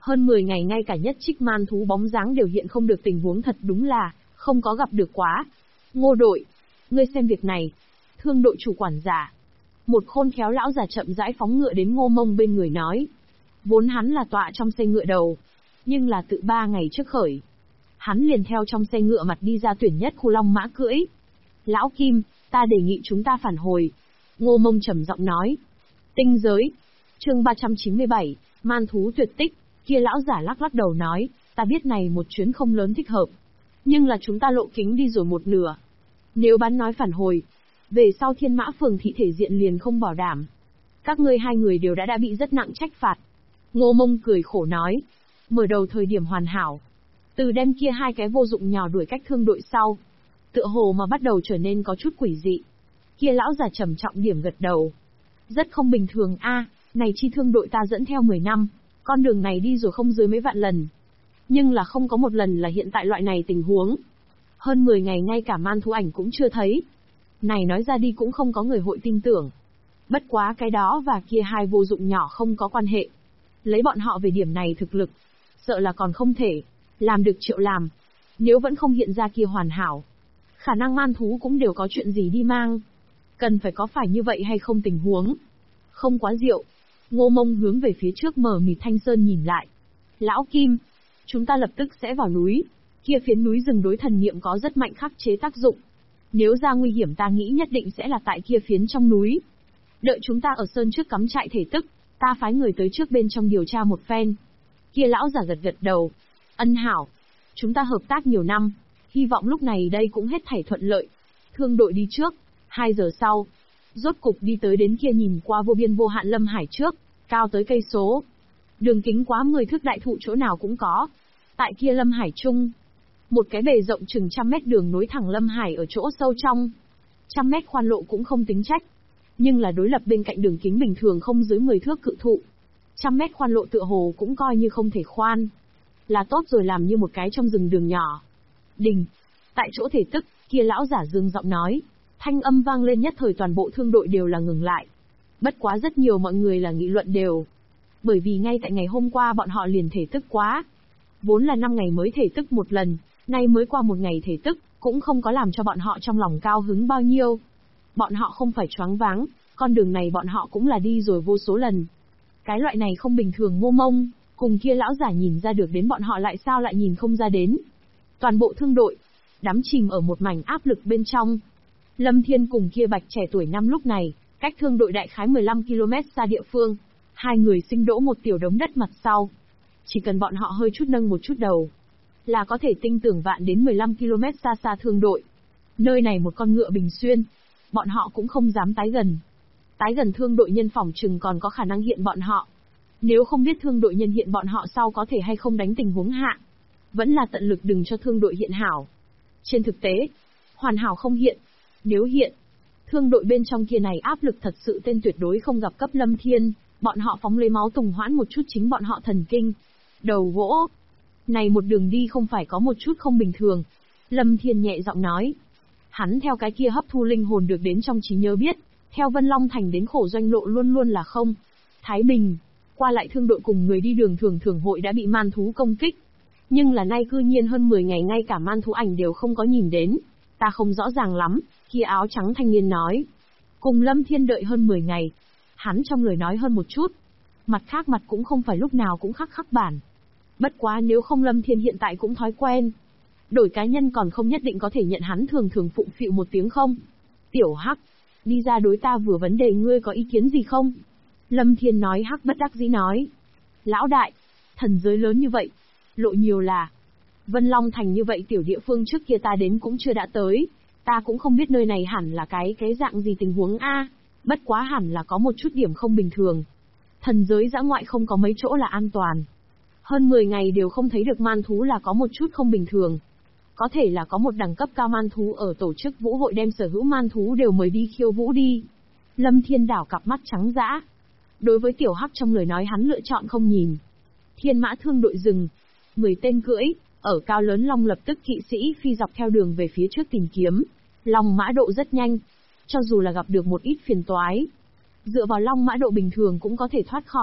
Hơn 10 ngày ngay cả nhất trích man thú bóng dáng đều hiện không được, tình huống thật đúng là không có gặp được quá. Ngô đội, ngươi xem việc này. Thương đội chủ quản giả, một khôn khéo lão già chậm rãi phóng ngựa đến Ngô Mông bên người nói. Vốn hắn là tọa trong xe ngựa đầu, nhưng là tự 3 ngày trước khởi, hắn liền theo trong xe ngựa mặt đi ra tuyển nhất khu long mã cưỡi. Lão Kim, ta đề nghị chúng ta phản hồi. Ngô Mông trầm giọng nói. Tinh giới. Chương 397, man thú tuyệt tích. Kia lão giả lắc lắc đầu nói, ta biết này một chuyến không lớn thích hợp, nhưng là chúng ta lộ kính đi rồi một nửa. Nếu bán nói phản hồi, về sau Thiên Mã Phường thị thể diện liền không bảo đảm. Các ngươi hai người đều đã bị rất nặng trách phạt. Ngô Mông cười khổ nói, mở đầu thời điểm hoàn hảo, từ đem kia hai cái vô dụng nhỏ đuổi cách thương đội sau, tựa hồ mà bắt đầu trở nên có chút quỷ dị. Kia lão già trầm trọng điểm gật đầu. Rất không bình thường a, này chi thương đội ta dẫn theo 10 năm, con đường này đi rồi không dưới mấy vạn lần. Nhưng là không có một lần là hiện tại loại này tình huống. Hơn 10 ngày ngay cả man thú ảnh cũng chưa thấy. Này nói ra đi cũng không có người hội tin tưởng. Bất quá cái đó và kia hai vô dụng nhỏ không có quan hệ. Lấy bọn họ về điểm này thực lực, sợ là còn không thể làm được Triệu làm. Nếu vẫn không hiện ra kia hoàn hảo, khả năng man thú cũng đều có chuyện gì đi mang. Cần phải có phải như vậy hay không tình huống. Không quá diệu. Ngô Mông hướng về phía trước mờ mịt Thanh Sơn nhìn lại. Lão Kim, chúng ta lập tức sẽ vào núi. Kia phiến núi rừng đối thần niệm có rất mạnh khắc chế tác dụng. Nếu ra nguy hiểm ta nghĩ nhất định sẽ là tại kia phiến trong núi. Đợi chúng ta ở sơn trước cắm trại thể tức, ta phái người tới trước bên trong điều tra một phen. Kia lão giả gật gật đầu. Ân hảo. Chúng ta hợp tác nhiều năm, hy vọng lúc này đây cũng hết thảy thuận lợi. Thương đội đi trước. 2 giờ sau, rốt cục đi tới đến kia nhìn qua vô biên vô hạn lâm hải trước, cao tới cây số. Đường kính quá 10 thước đại thụ chỗ nào cũng có. Tại kia lâm hải trung, một cái bề rộng chừng 100 mét đường nối thẳng lâm hải ở chỗ sâu trong. 100 mét khoan lộ cũng không tính trách. Nhưng là đối lập bên cạnh đường kính bình thường không dưới 10 thước cự thụ. 100 mét khoan lộ tựa hồ cũng coi như không thể khoan. Là tốt rồi, làm như một cái trong rừng đường nhỏ. Đình. Tại chỗ thể tức, kia lão giả dương giọng nói. Thanh âm vang lên nhất thời toàn bộ thương đội đều là ngừng lại. Bất quá rất nhiều mọi người là nghị luận đều. Bởi vì ngay tại ngày hôm qua bọn họ liền thể tức quá. Vốn là 5 ngày mới thể tức một lần, nay mới qua 1 ngày thể tức, cũng không có làm cho bọn họ trong lòng cao hứng bao nhiêu. Bọn họ không phải choáng váng, con đường này bọn họ cũng là đi rồi vô số lần. Cái loại này không bình thường. Ngô Mông, cùng kia lão giả nhìn ra được đến, bọn họ lại sao lại nhìn không ra đến. Toàn bộ thương đội, đắm chìm ở một mảnh áp lực bên trong. Lâm Thiên cùng kia bạch trẻ tuổi năm lúc này, cách thương đội đại khái 15 km xa địa phương. Hai người sinh đỗ một tiểu đống đất mặt sau. Chỉ cần bọn họ hơi chút nâng một chút đầu, là có thể tinh tưởng vạn đến 15 km xa xa thương đội. Nơi này một con ngựa bình xuyên, bọn họ cũng không dám tái gần. Tái gần thương đội nhân phỏng chừng còn có khả năng hiện bọn họ. Nếu không biết thương đội nhân hiện bọn họ sau có thể hay không đánh tình huống hạ. Vẫn là tận lực đừng cho thương đội hiện hảo. Trên thực tế, hoàn hảo không hiện. Nếu hiện, thương đội bên trong kia này áp lực thật sự tên tuyệt đối không gặp cấp Lâm Thiên, bọn họ phóng lấy máu tùng hoãn một chút chính bọn họ thần kinh. Đầu gỗ. Này một đường đi không phải có một chút không bình thường. Lâm Thiên nhẹ giọng nói. Hắn theo cái kia hấp thu linh hồn được đến trong trí nhớ biết, theo Vân Long Thành đến khổ doanh lộ luôn luôn là không thái bình. Qua lại thương đội cùng người đi đường thường thường hội đã bị man thú công kích. Nhưng là nay cư nhiên hơn 10 ngày ngay cả man thú ảnh đều không có nhìn đến. Ta không rõ ràng lắm, kia áo trắng thanh niên nói. Cùng Lâm Thiên đợi hơn 10 ngày. Hắn trong lời nói hơn một chút. Mặt khác mặt cũng không phải lúc nào cũng khắc bản. Bất quá nếu không Lâm Thiên hiện tại cũng thói quen. Đổi cá nhân còn không nhất định có thể nhận hắn thường thường phụng phịu một tiếng không. Tiểu Hắc, đi ra đối ta vừa vấn đề ngươi có ý kiến gì không? Lâm Thiên nói. Hắc bất đắc dĩ nói. Lão đại, thần giới lớn như vậy, lộ nhiều là. Vân Long Thành như vậy tiểu địa phương trước kia ta đến cũng chưa đã tới. Ta cũng không biết nơi này hẳn là cái dạng gì tình huống a. Bất quá hẳn là có một chút điểm không bình thường. Thần giới dã ngoại không có mấy chỗ là an toàn. Hơn 10 ngày đều không thấy được man thú là có một chút không bình thường. Có thể là có một đẳng cấp cao man thú ở tổ chức vũ hội đem sở hữu man thú đều mời đi khiêu vũ đi. Lâm Thiên đảo cặp mắt trắng dã. Đối với tiểu Hắc trong lời nói hắn lựa chọn không nhìn. Thiên Mã thương đội rừng, 10 tên cưỡi, ở cao lớn long lập tức kỵ sĩ phi dọc theo đường về phía trước tìm kiếm. Long mã độ rất nhanh, cho dù là gặp được một ít phiền toái, dựa vào long mã độ bình thường cũng có thể thoát khỏi.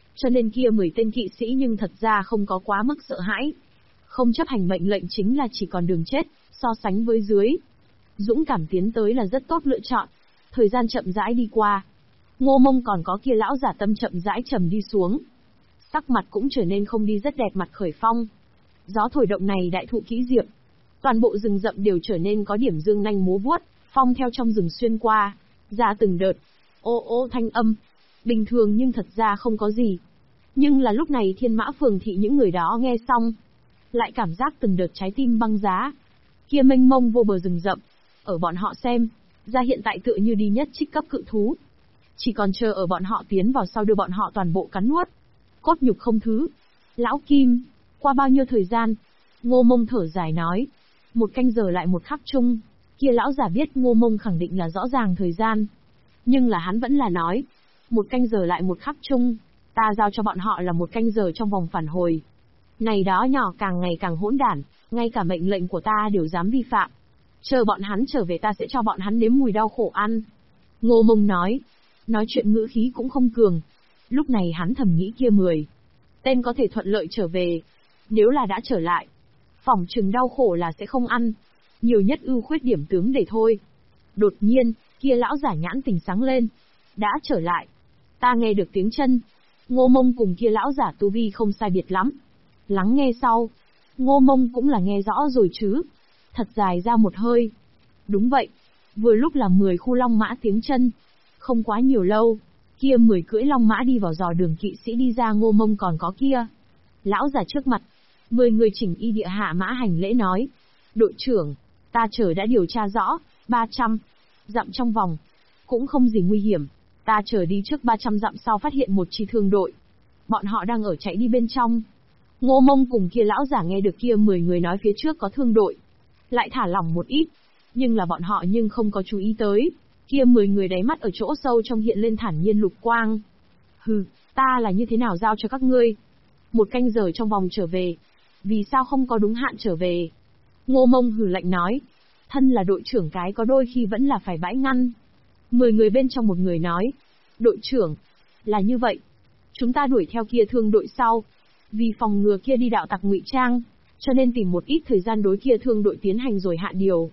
cho nên kia 10 tên kỵ sĩ nhưng thật ra không có quá mức sợ hãi. Không chấp hành mệnh lệnh chính là chỉ còn đường chết, so sánh với dưới. Dũng cảm tiến tới là rất tốt lựa chọn. Thời gian chậm rãi đi qua. Ngô Mông còn có kia lão giả tâm chậm rãi trầm đi xuống. Sắc mặt cũng trở nên không đi rất đẹp, mặt khởi phong. Gió thổi động này đại thụ kỹ diệp. Toàn bộ rừng rậm đều trở nên có điểm dương nanh múa vuốt, phong theo trong rừng xuyên qua, ra từng đợt. Ô ô thanh âm. Bình thường nhưng thật ra không có gì. Nhưng là lúc này Thiên Mã Phường thị những người đó nghe xong, lại cảm giác từng đợt trái tim băng giá. Kia mênh mông vô bờ rừng rậm, ở bọn họ xem, ra hiện tại tựa như đi nhất trích cấp cự thú. Chỉ còn chờ ở bọn họ tiến vào sau đưa bọn họ toàn bộ cắn nuốt. Cốt nhục không thứ. Lão Kim, qua bao nhiêu thời gian? Ngô Mông thở dài nói. 1 canh giờ lại 1 khắc chung. Kia lão giả biết Ngô Mông khẳng định là rõ ràng thời gian. Nhưng là hắn vẫn là nói. 1 canh giờ lại 1 khắc chung. Ta giao cho bọn họ là 1 canh giờ trong vòng phản hồi. Này đó nhỏ càng ngày càng hỗn đản, ngay cả mệnh lệnh của ta đều dám vi phạm. Chờ bọn hắn trở về ta sẽ cho bọn hắn nếm mùi đau khổ ăn. Ngô Mông nói chuyện ngữ khí cũng không cường. Lúc này hắn thầm nghĩ kia 10 tên có thể thuận lợi trở về. Nếu là đã trở lại, phỏng chừng đau khổ là sẽ không ăn. Nhiều nhất ưu khuyết điểm tướng để thôi. Đột nhiên, kia lão giả nhãn tình sáng lên. Đã trở lại. Ta nghe được tiếng chân. Ngô Mông cùng kia lão giả tu vi không sai biệt lắm. Lắng nghe sau. Ngô Mông cũng là nghe rõ rồi chứ. Thật dài ra một hơi. Đúng vậy. Vừa lúc là 10 khu long mã tiếng chân. Không quá nhiều lâu. Kia 10 cưỡi long mã đi vào dò đường kỵ sĩ đi ra. Ngô Mông còn có kia lão giả trước mặt. 10 người chỉnh y địa hạ mã hành lễ nói. Đội trưởng, ta chờ đã điều tra rõ. 300 dặm trong vòng. Cũng không gì nguy hiểm. Ta chờ đi trước 300 dặm sau phát hiện một chi thương đội. Bọn họ đang ở chạy đi bên trong. Ngô Mông cùng kia lão giả nghe được kia 10 người nói phía trước có thương đội. Lại thả lỏng một ít. Nhưng là bọn họ nhưng không có chú ý tới. Kia 10 người đáy mắt ở chỗ sâu trong hiện lên thản nhiên lục quang. Hừ, ta là như thế nào giao cho các ngươi? 1 canh giờ trong vòng trở về. Vì sao không có đúng hạn trở về? Ngô Mông hừ lạnh nói. Thân là đội trưởng cái có đôi khi vẫn là phải bãi ngăn. 10 người bên trong một người nói. Đội trưởng, là như vậy. Chúng ta đuổi theo kia thương đội sau. Vì phòng ngừa kia đi đạo tặc ngụy trang, cho nên tìm một ít thời gian đối kia thương đội tiến hành rồi hạ điều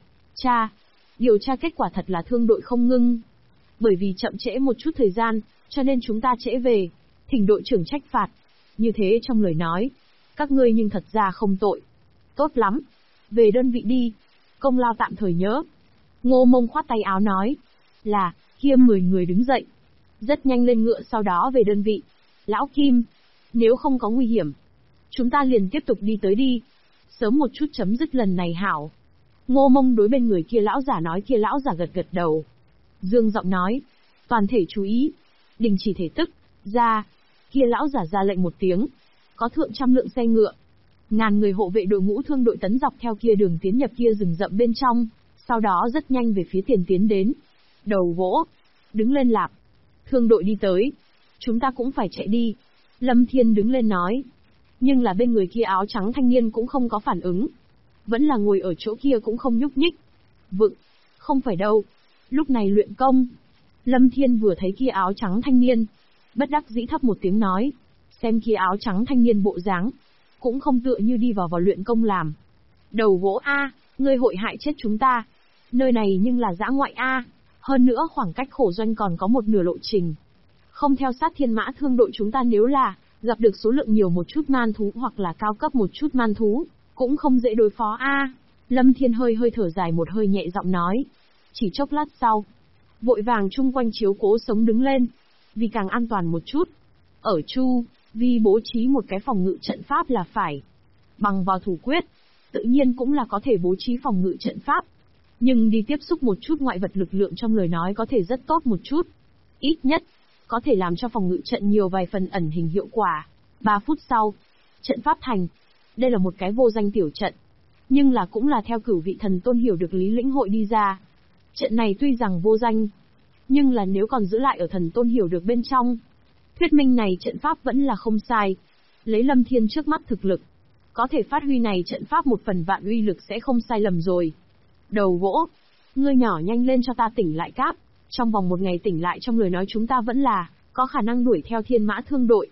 tra kết quả thật là thương đội không ngưng. Bởi vì chậm trễ một chút thời gian, cho nên chúng ta trễ về. Thỉnh đội trưởng trách phạt. Như thế trong lời nói, các ngươi nhưng thật ra không tội. Tốt lắm. Về đơn vị đi. Công lao tạm thời nhớ. Ngô Mông khoát tay áo nói. Là, kia 10 người đứng dậy. Rất nhanh lên ngựa sau đó về đơn vị. Lão Kim, nếu không có nguy hiểm, chúng ta liền tiếp tục đi tới đi. Sớm một chút chấm dứt lần này hảo. Ngô Mông đối bên người kia lão giả nói. Kia lão giả gật gật đầu. Dương giọng nói. Toàn thể chú ý. Đình chỉ thể tức. Ra. Kia lão giả ra lệnh một tiếng. Có thượng trăm lượng xe ngựa. Ngàn người hộ vệ đội ngũ thương đội tấn dọc theo kia đường tiến nhập kia rừng rậm bên trong. Sau đó rất nhanh về phía tiền tiến đến. Đầu gỗ. Đứng lên lạp. Thương đội đi tới. Chúng ta cũng phải chạy đi. Lâm Thiên đứng lên nói. Nhưng là bên người kia áo trắng thanh niên cũng không có phản ứng. Vẫn là ngồi ở chỗ kia cũng không nhúc nhích. Vựng. Không phải đâu. Lúc này luyện công. Lâm Thiên vừa thấy kia áo trắng thanh niên. Bất đắc dĩ thấp một tiếng nói. Xem kia áo trắng thanh niên bộ dáng. Cũng không tựa như đi vào luyện công làm. Đầu gỗ A, ngươi hội hại chết chúng ta. Nơi này nhưng là dã ngoại A. Hơn nữa khoảng cách khổ doanh còn có một nửa lộ trình. Không theo sát thiên mã thương đội chúng ta nếu là gặp được số lượng nhiều một chút man thú hoặc là cao cấp một chút man thú, cũng không dễ đối phó a. Lâm Thiên hơi thở dài một hơi nhẹ giọng nói. Chỉ chốc lát sau, vội vàng chung quanh chiếu cố sống đứng lên, vì càng an toàn một chút. Ở chu vi bố trí một cái phòng ngự trận pháp là phải. Bằng vào thủ quyết, tự nhiên cũng là có thể bố trí phòng ngự trận pháp. Nhưng đi tiếp xúc một chút ngoại vật lực lượng trong lời nói có thể rất tốt một chút. Ít nhất, có thể làm cho phòng ngự trận nhiều vài phần ẩn hình hiệu quả. 3 phút sau, trận pháp thành. Đây là một cái vô danh tiểu trận. Nhưng là cũng là theo cửu vị thần tôn hiểu được lý lĩnh hội đi ra. Trận này tuy rằng vô danh, nhưng là nếu còn giữ lại ở thần tôn hiểu được bên trong, thuyết minh này trận pháp vẫn là không sai. Lấy Lâm Thiên trước mắt thực lực, có thể phát huy này trận pháp một phần vạn uy lực sẽ không sai lầm rồi. Đầu gỗ, ngươi nhỏ nhanh lên cho ta tỉnh lại cáp. Trong vòng 1 ngày tỉnh lại trong lời nói chúng ta vẫn là có khả năng đuổi theo thiên mã thương đội.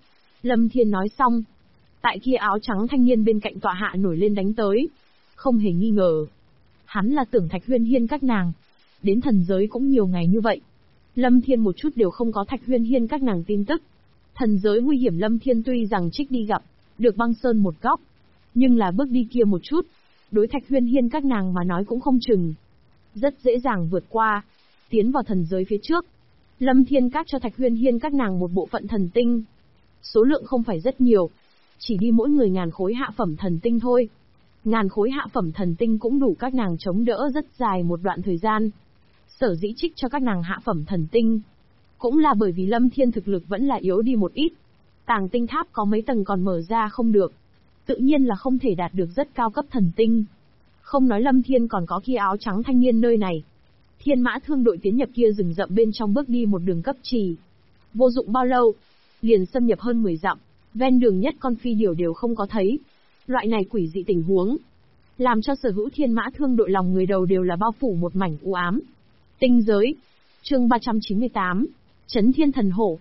Lâm Thiên nói xong. Tại kia áo trắng thanh niên bên cạnh tọa hạ nổi lên đánh tới. Không hề nghi ngờ. Hắn là Tưởng Thạch Huyên Hiên các nàng. Đến thần giới cũng nhiều ngày như vậy. Lâm Thiên một chút đều không có Thạch Huyên Hiên các nàng tin tức. Thần giới nguy hiểm Lâm Thiên tuy rằng trích đi gặp, được băng sơn một góc. Nhưng là bước đi kia một chút. Đối Thạch Huyên Hiên các nàng mà nói cũng không chừng. Rất dễ dàng vượt qua. Tiến vào thần giới phía trước. Lâm Thiên cát cho Thạch Huyên Hiên các nàng một bộ phận thần tinh. Số lượng không phải rất nhiều. Chỉ đi mỗi người 1000 khối hạ phẩm thần tinh thôi. 1000 khối hạ phẩm thần tinh cũng đủ các nàng chống đỡ rất dài một đoạn thời gian. Sở dĩ trích cho các nàng hạ phẩm thần tinh. Cũng là bởi vì Lâm Thiên thực lực vẫn là yếu đi một ít. Tàng tinh tháp có mấy tầng còn mở ra không được. Tự nhiên là không thể đạt được rất cao cấp thần tinh. Không nói Lâm Thiên còn có kia áo trắng thanh niên nơi này. Thiên Mã Thương đội tiến nhập kia rừng rậm bên trong bước đi một đường cấp trì. Vô dụng bao lâu, liền xâm nhập hơn 10 dặm, ven đường nhất con phi điểu đều không có thấy. Loại này quỷ dị tình huống, làm cho sở hữu Thiên Mã Thương đội lòng người đầu đều là bao phủ một mảnh u ám. Tinh giới, chương 398, Chấn Thiên Thần Hổ.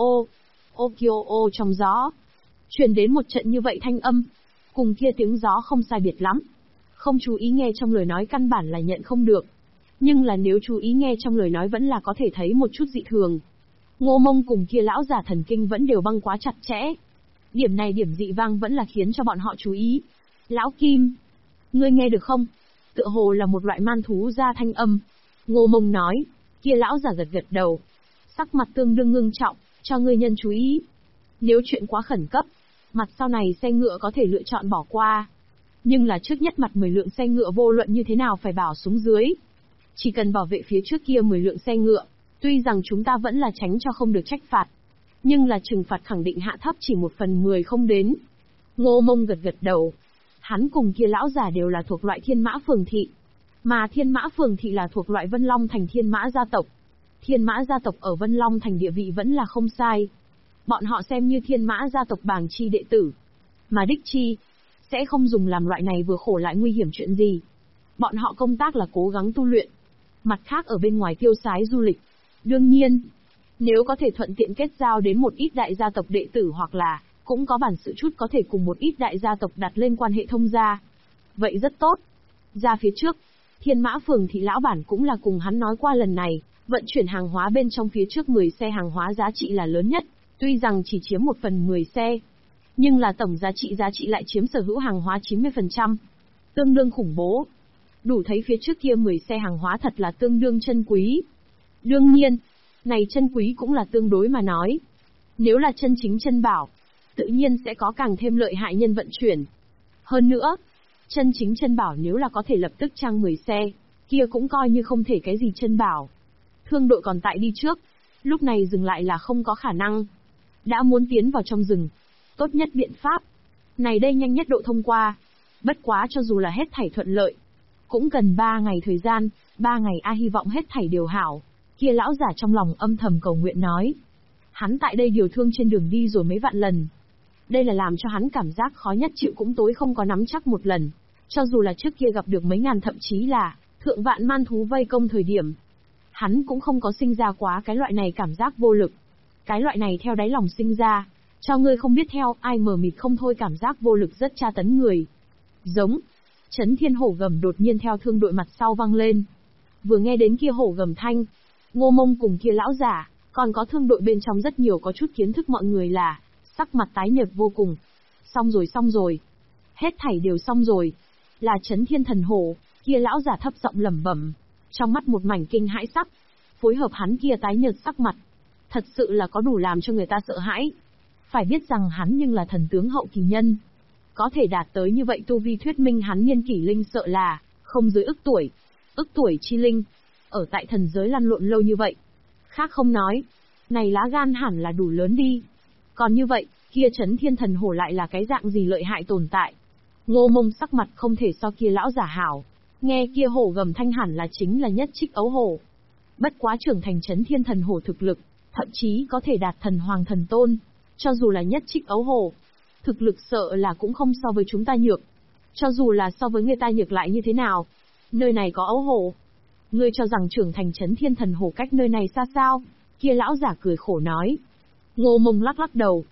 Ô kiô ô trong gió, truyền đến một trận như vậy thanh âm, cùng kia tiếng gió không sai biệt lắm. Không chú ý nghe trong lời nói căn bản là nhận không được. Nhưng là nếu chú ý nghe trong lời nói vẫn là có thể thấy một chút dị thường. Ngô Mông cùng kia lão giả thần kinh vẫn đều băng quá chặt chẽ. Điểm này điểm dị vang vẫn là khiến cho bọn họ chú ý. Lão Kim, ngươi nghe được không? Tựa hồ là một loại man thú ra thanh âm. Ngô Mông nói, kia lão giả gật gật đầu. Sắc mặt tương đương ngưng trọng, cho ngươi nhân chú ý. Nếu chuyện quá khẩn cấp, mặt sau này xe ngựa có thể lựa chọn bỏ qua. Nhưng là trước nhất mặt 10 lượng xe ngựa vô luận như thế nào phải bảo xuống dưới. Chỉ cần bảo vệ phía trước kia 10 lượng xe ngựa, tuy rằng chúng ta vẫn là tránh cho không được trách phạt. Nhưng là trừng phạt khẳng định hạ thấp chỉ 1/10 không đến. Ngô Mông gật gật đầu. Hắn cùng kia lão giả đều là thuộc loại Thiên Mã Phường Thị. Mà Thiên Mã Phường Thị là thuộc loại Vân Long Thành Thiên Mã gia tộc. Thiên Mã gia tộc ở Vân Long Thành địa vị vẫn là không sai. Bọn họ xem như Thiên Mã gia tộc bảng chi đệ tử. Mà đích chi, sẽ không dùng làm loại này vừa khổ lại nguy hiểm chuyện gì. Bọn họ công tác là cố gắng tu luyện. Mặt khác ở bên ngoài tiêu sái du lịch. Đương nhiên, nếu có thể thuận tiện kết giao đến một ít đại gia tộc đệ tử hoặc là, cũng có bản sự chút có thể cùng một ít đại gia tộc đặt lên quan hệ thông gia. Vậy rất tốt. Ra phía trước, Thiên Mã Phường Thị lão bản cũng là cùng hắn nói qua lần này, vận chuyển hàng hóa bên trong phía trước 10 xe hàng hóa giá trị là lớn nhất, tuy rằng chỉ chiếm 1/10 xe. Nhưng là tổng giá trị lại chiếm sở hữu hàng hóa 90%. Tương đương khủng bố. Đủ thấy phía trước kia 10 xe hàng hóa thật là tương đương chân quý. Đương nhiên, này chân quý cũng là tương đối mà nói. Nếu là chân chính chân bảo, tự nhiên sẽ có càng thêm lợi hại nhân vận chuyển. Hơn nữa, chân chính chân bảo nếu là có thể lập tức trang 10 xe, kia cũng coi như không thể cái gì chân bảo. Thương đội còn tại đi trước, lúc này dừng lại là không có khả năng. Đã muốn tiến vào trong rừng, tốt nhất biện pháp này đây nhanh nhất độ thông qua. Bất quá cho dù là hết thảy thuận lợi, cũng cần 3 ngày thời gian, 3 ngày hy vọng hết thảy đều hảo. Kia lão giả trong lòng âm thầm cầu nguyện nói. Hắn tại đây điều thương trên đường đi rồi mấy vạn lần. Đây là làm cho hắn cảm giác khó nhất chịu cũng tối không có nắm chắc một lần. Cho dù là trước kia gặp được mấy ngàn thậm chí là thượng vạn man thú vây công thời điểm. Hắn cũng không có sinh ra quá cái loại này cảm giác vô lực. Cái loại này theo đáy lòng sinh ra, cho ngươi không biết theo ai mờ mịt không thôi cảm giác vô lực rất tra tấn người. Giống. Chấn Thiên hổ gầm đột nhiên theo thương đội mặt sau vang lên. Vừa nghe đến kia hổ gầm thanh, Ngô Mông cùng kia lão giả, còn có thương đội bên trong rất nhiều có chút kiến thức mọi người là, sắc mặt tái nhợt vô cùng. Xong rồi. Hết thảy đều xong rồi. Là Chấn Thiên thần hổ, kia lão giả thấp giọng lẩm bẩm, trong mắt một mảnh kinh hãi sắc. Phối hợp hắn kia tái nhợt sắc mặt, thật sự là có đủ làm cho người ta sợ hãi. Phải biết rằng hắn nhưng là thần tướng hậu kỳ nhân. Có thể đạt tới như vậy tu vi thuyết minh hắn niên kỷ linh sợ là, không dưới ức tuổi. Ức tuổi chi linh, ở tại thần giới lăn lộn lâu như vậy. Khác không nói, này lá gan hẳn là đủ lớn đi. Còn như vậy, kia Chấn Thiên thần hổ lại là cái dạng gì lợi hại tồn tại. Ngô Mông sắc mặt không thể so kia lão giả hảo. Nghe kia hổ gầm thanh hẳn là chính là nhất trích ấu hổ. Bất quá trưởng thành Chấn Thiên thần hổ thực lực, thậm chí có thể đạt thần hoàng thần tôn. Cho dù là nhất trích ấu hổ, thực lực sợ là cũng không so với chúng ta nhược. Cho dù là so với người ta nhược lại như thế nào, nơi này có ấu hổ. Ngươi cho rằng trưởng thành Chấn Thiên thần hổ cách nơi này xa sao? Kia lão giả cười khổ nói. Ngô Mông lắc lắc đầu.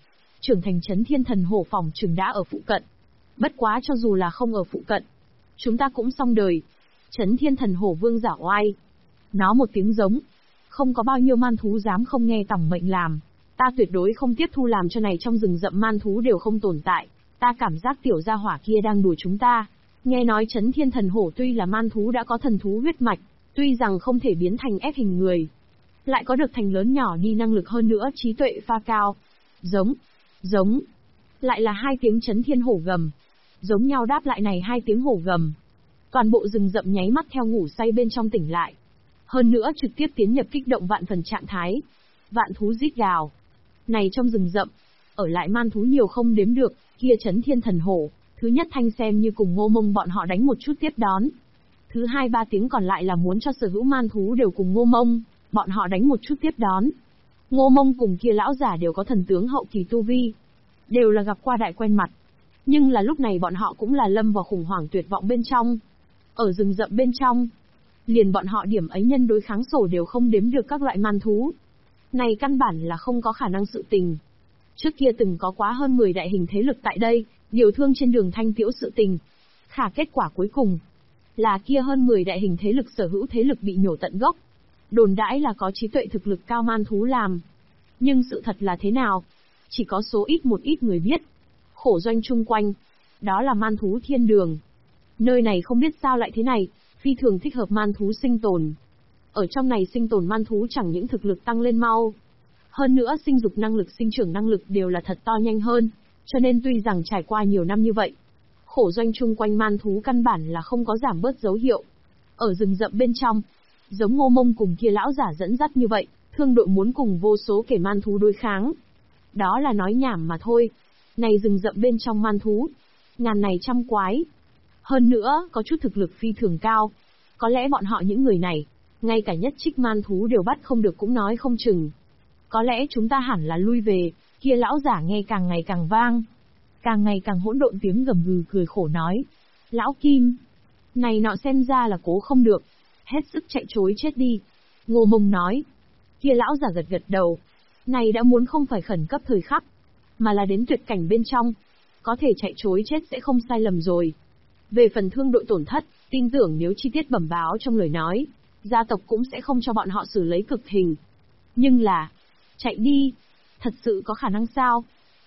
trưởng thành Chấn Thiên Thần Hổ phỏng chừng đã ở phụ cận. Bất quá cho dù là không ở phụ cận, chúng ta cũng xong đời. Chấn Thiên Thần Hổ vương giả oai. Nó một tiếng giống. Không có bao nhiêu man thú dám không nghe tòng mệnh làm. Ta tuyệt đối không tiếp thu làm cho này trong rừng rậm man thú đều không tồn tại. Ta cảm giác tiểu gia hỏa kia đang đùa chúng ta. Nghe nói Chấn Thiên Thần Hổ tuy là man thú đã có thần thú huyết mạch, tuy rằng không thể biến thành ép hình người, lại có được thành lớn nhỏ đi năng lực hơn nữa trí tuệ pha cao. Giống, giống. Lại là hai tiếng Chấn Thiên Hổ gầm. Giống nhau đáp lại này hai tiếng hổ gầm. Toàn bộ rừng rậm nháy mắt theo ngủ say bên trong tỉnh lại. Hơn nữa trực tiếp tiến nhập kích động vạn phần trạng thái. Vạn thú rít gào. Này trong rừng rậm, ở lại man thú nhiều không đếm được, kia Chấn Thiên Thần Hổ, thứ nhất thanh xem như cùng Ngô Mông bọn họ đánh một chút tiếp đón. Thứ hai ba tiếng còn lại là muốn cho sở hữu man thú đều cùng Ngô Mông, bọn họ đánh một chút tiếp đón. Ngô Mông cùng kia lão giả đều có thần tướng hậu kỳ tu vi, đều là gặp qua đại quen mặt. Nhưng là lúc này bọn họ cũng là lâm vào khủng hoảng tuyệt vọng bên trong. Ở rừng rậm bên trong, liền bọn họ điểm ấy nhân đối kháng sổ đều không đếm được các loại man thú. Này căn bản là không có khả năng sự tình. Trước kia từng có quá hơn 10 đại hình thế lực tại đây, điều thương trên đường thanh tiễu sự tình. Khả kết quả cuối cùng, là kia hơn 10 đại hình thế lực sở hữu thế lực bị nhổ tận gốc. Đồn đãi là có trí tuệ thực lực cao man thú làm. Nhưng sự thật là thế nào? Chỉ có số ít một ít người biết. Khổ doanh chung quanh, đó là man thú thiên đường. Nơi này không biết sao lại thế này, phi thường thích hợp man thú sinh tồn. Ở trong này sinh tồn man thú chẳng những thực lực tăng lên mau, hơn nữa sinh dục năng lực sinh trưởng năng lực đều là thật to nhanh hơn, cho nên tuy rằng trải qua nhiều năm như vậy, khổ doanh chung quanh man thú căn bản là không có giảm bớt dấu hiệu. Ở rừng rậm bên trong, giống Ngô Mông cùng kia lão giả dẫn dắt như vậy, thương đội muốn cùng vô số kẻ man thú đối kháng. Đó là nói nhảm mà thôi. Này rừng rậm bên trong man thú, ngàn này trăm quái. Hơn nữa, có chút thực lực phi thường cao. Có lẽ bọn họ những người này, ngay cả nhất trích man thú đều bắt không được cũng nói không chừng. Có lẽ chúng ta hẳn là lui về, kia lão giả nghe càng ngày càng vang. Càng ngày càng hỗn độn tiếng gầm gừ cười khổ nói. Lão Kim, này nọ xem ra là cố không được. Hết sức chạy chối chết đi. Ngô Mông nói. Kia lão giả gật gật đầu. Này đã muốn không phải khẩn cấp thời khắc, mà là đến tuyệt cảnh bên trong. Có thể chạy chối chết sẽ không sai lầm rồi. Về phần thương đội tổn thất, tin tưởng nếu chi tiết bẩm báo trong lời nói, gia tộc cũng sẽ không cho bọn họ xử lấy cực hình. Nhưng là, chạy đi, thật sự có khả năng sao?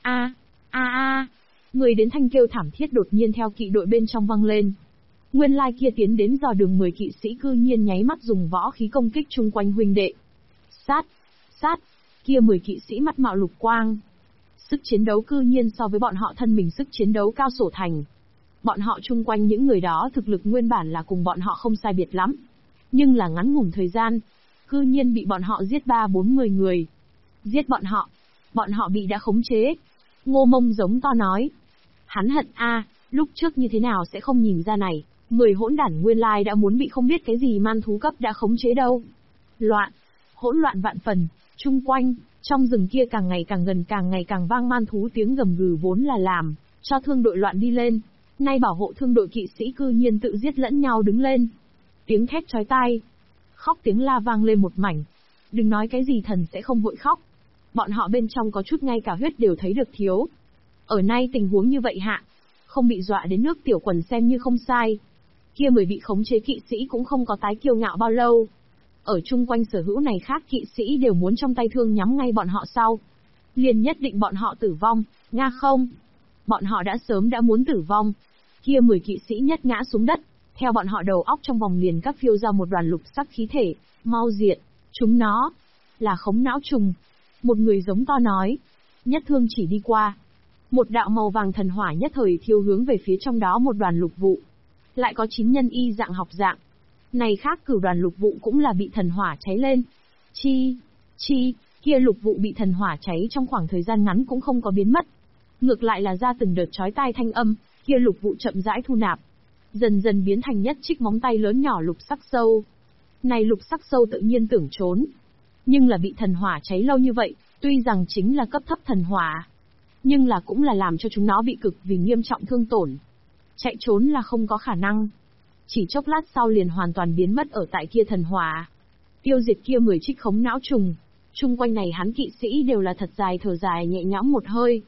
Người đến thanh kêu thảm thiết đột nhiên theo kỵ đội bên trong vang lên. Nguyên lai kia tiến đến dò đường 10 kỵ sĩ cư nhiên nháy mắt dùng võ khí công kích chung quanh huynh đệ. Sát, kia 10 kỵ sĩ mắt mạo lục quang. Sức chiến đấu cư nhiên so với bọn họ thân mình sức chiến đấu cao sổ thành. Bọn họ chung quanh những người đó thực lực nguyên bản là cùng bọn họ không sai biệt lắm. Nhưng là ngắn ngủn thời gian, cư nhiên bị bọn họ giết 3-40 người. Giết bọn họ bị đã khống chế. Ngô Mông giống to nói. Hắn hận lúc trước như thế nào sẽ không nhìn ra này, 10 hỗn đản nguyên lai đã muốn bị không biết cái gì man thú cấp đã khống chế đâu. Hỗn loạn vạn phần, chung quanh, trong rừng kia càng ngày càng gần càng ngày càng vang man thú tiếng gầm gừ vốn là làm cho thương đội loạn đi lên. Nay bảo hộ thương đội kỵ sĩ cư nhiên tự giết lẫn nhau đứng lên. Tiếng thét chói tai, khóc tiếng la vang lên một mảnh. Đừng nói cái gì thần sẽ không vội khóc. Bọn họ bên trong có chút ngay cả huyết đều thấy được thiếu. Ở nay tình huống như vậy hạ, không bị dọa đến nước tiểu quần xem như không sai. Kia 10 bị khống chế kỵ sĩ cũng không có tái kiêu ngạo bao lâu. Ở chung quanh sở hữu này khác kỵ sĩ đều muốn trong tay thương nhắm ngay bọn họ sau. Liền nhất định bọn họ tử vong, nga không? Bọn họ đã sớm đã muốn tử vong. Kia 10 kỵ sĩ nhất ngã xuống đất, theo bọn họ đầu óc trong vòng liền các phiêu ra một đoàn lục sắc khí thể, mau diệt, chúng nó là khống não trùng. Một người giống to nói, nhất thương chỉ đi qua. Một đạo màu vàng thần hỏa nhất thời thiêu hướng về phía trong đó một đoàn lục vụ. Lại có 9 nhân y dạng học dạng. Này khác cửu đoàn lục vụ cũng là bị thần hỏa cháy lên. Kia lục vụ bị thần hỏa cháy trong khoảng thời gian ngắn cũng không có biến mất. Ngược lại là ra từng đợt chói tai thanh âm, kia lục vụ chậm rãi thu nạp. Dần dần biến thành nhất trích móng tay lớn nhỏ lục sắc sâu. Này lục sắc sâu tự nhiên tưởng trốn. Nhưng là bị thần hỏa cháy lâu như vậy, tuy rằng chính là cấp thấp thần hỏa, nhưng là cũng là làm cho chúng nó bị cực vì nghiêm trọng thương tổn. Chạy trốn là không có khả năng. Chỉ chốc lát sau liền hoàn toàn biến mất ở tại kia thần hỏa. Tiêu diệt kia 10 trích khống não trùng. Chung quanh này hắn kỵ sĩ đều là thật dài thở dài nhẹ nhõm một hơi.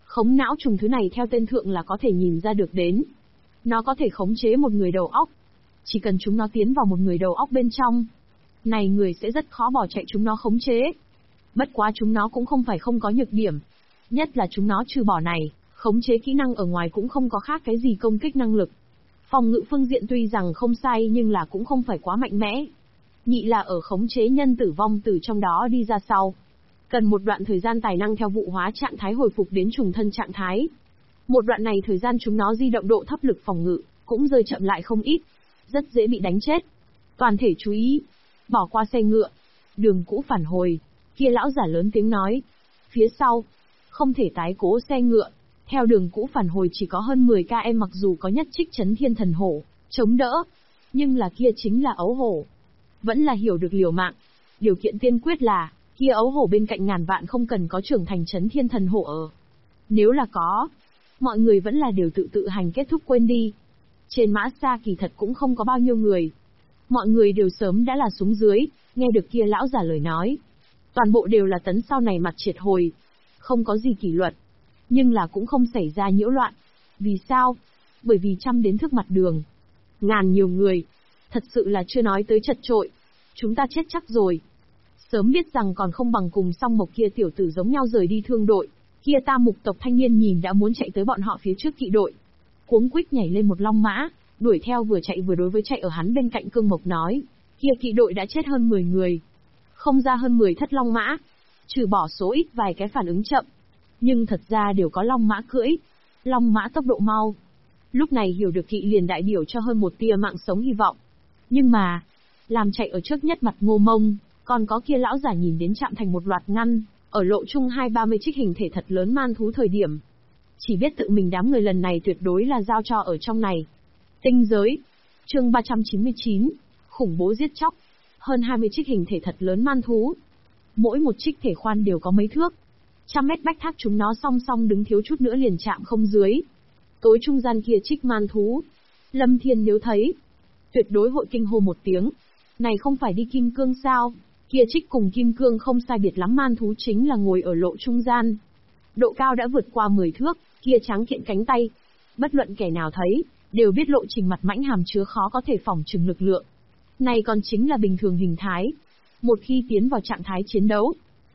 Khống não trùng thứ này theo tên thượng là có thể nhìn ra được đến. Nó có thể khống chế một người đầu óc. Chỉ cần chúng nó tiến vào một người đầu óc bên trong, này người sẽ rất khó bỏ chạy chúng nó khống chế. Bất quá chúng nó cũng không phải không có nhược điểm. Nhất là chúng nó trừ bỏ này, khống chế kỹ năng ở ngoài cũng không có khác cái gì công kích năng lực. Phòng ngự phương diện tuy rằng không sai nhưng là cũng không phải quá mạnh mẽ. Nhị là ở khống chế nhân tử vong từ trong đó đi ra sau. Cần một đoạn thời gian tài năng theo vụ hóa trạng thái hồi phục đến trùng thân trạng thái. Một đoạn này thời gian chúng nó di động độ thấp lực phòng ngự, cũng rơi chậm lại không ít. Rất dễ bị đánh chết. Toàn thể chú ý. Bỏ qua xe ngựa. Đường cũ phản hồi. Kia lão giả lớn tiếng nói. Phía sau. Không thể tái cố xe ngựa. Theo đường cũ phản hồi chỉ có hơn 10 km mặc dù có nhất trích chấn thiên thần hổ, chống đỡ. Nhưng là kia chính là ấu hổ. Vẫn là hiểu được liều mạng. Điều kiện tiên quyết là, kia ấu hổ bên cạnh ngàn vạn không cần có trưởng thành chấn thiên thần hổ ở. Nếu là có, mọi người vẫn là đều tự hành kết thúc quên đi. Trên mã xa kỳ thật cũng không có bao nhiêu người. Mọi người đều sớm đã là xuống dưới, nghe được kia lão giả lời nói. Toàn bộ đều là tấn sau này mặt triệt hồi. Không có gì kỷ luật. Nhưng là cũng không xảy ra nhiễu loạn. Vì sao? Bởi vì trăm đến thước mặt đường. Ngàn nhiều người. Thật sự là chưa nói tới chật trội. Chúng ta chết chắc rồi. Sớm biết rằng còn không bằng cùng song mộc kia tiểu tử giống nhau rời đi thương đội. Kia tam mục tộc thanh niên nhìn đã muốn chạy tới bọn họ phía trước kỵ đội. Cuống quýt nhảy lên một long mã, đuổi theo vừa chạy vừa đối với chạy ở hắn bên cạnh cương mộc nói. Kia kỵ đội đã chết hơn 10 người. Không ra hơn 10 thất long mã. Trừ bỏ số ít vài cái phản ứng chậm. Nhưng thật ra đều có long mã cưỡi. Long mã tốc độ mau. Lúc này hiểu được kỵ liền đại biểu cho hơn một tia mạng sống hy vọng. Nhưng mà, làm chạy ở trước nhất mặt Ngô Mông, còn có kia lão giả nhìn đến chạm thành một loạt ngăn, ở lộ trung 2-30 trích hình thể thật lớn man thú thời điểm. Chỉ biết tự mình đám người lần này tuyệt đối là giao cho ở trong này. Tinh giới. Chương 399. Khủng bố giết chóc. Hơn 20 trích hình thể thật lớn man thú. Mỗi một trích thể khoan đều có mấy thước. 100 mét bách thác chúng nó song song đứng thiếu chút nữa liền chạm không dưới. Tối trung gian kia trích man thú. Lâm Thiên nếu thấy, tuyệt đối hội kinh hô một tiếng. Này không phải đi kim cương sao? Kia trích cùng kim cương không sai biệt lắm man thú chính là ngồi ở lộ trung gian. Độ cao đã vượt qua 10 thước, kia tráng kiện cánh tay. Bất luận kẻ nào thấy, đều biết lộ trình mặt mãnh hàm chứa khó có thể phỏng chừng lực lượng. Này còn chính là bình thường hình thái. Một khi tiến vào trạng thái chiến đấu,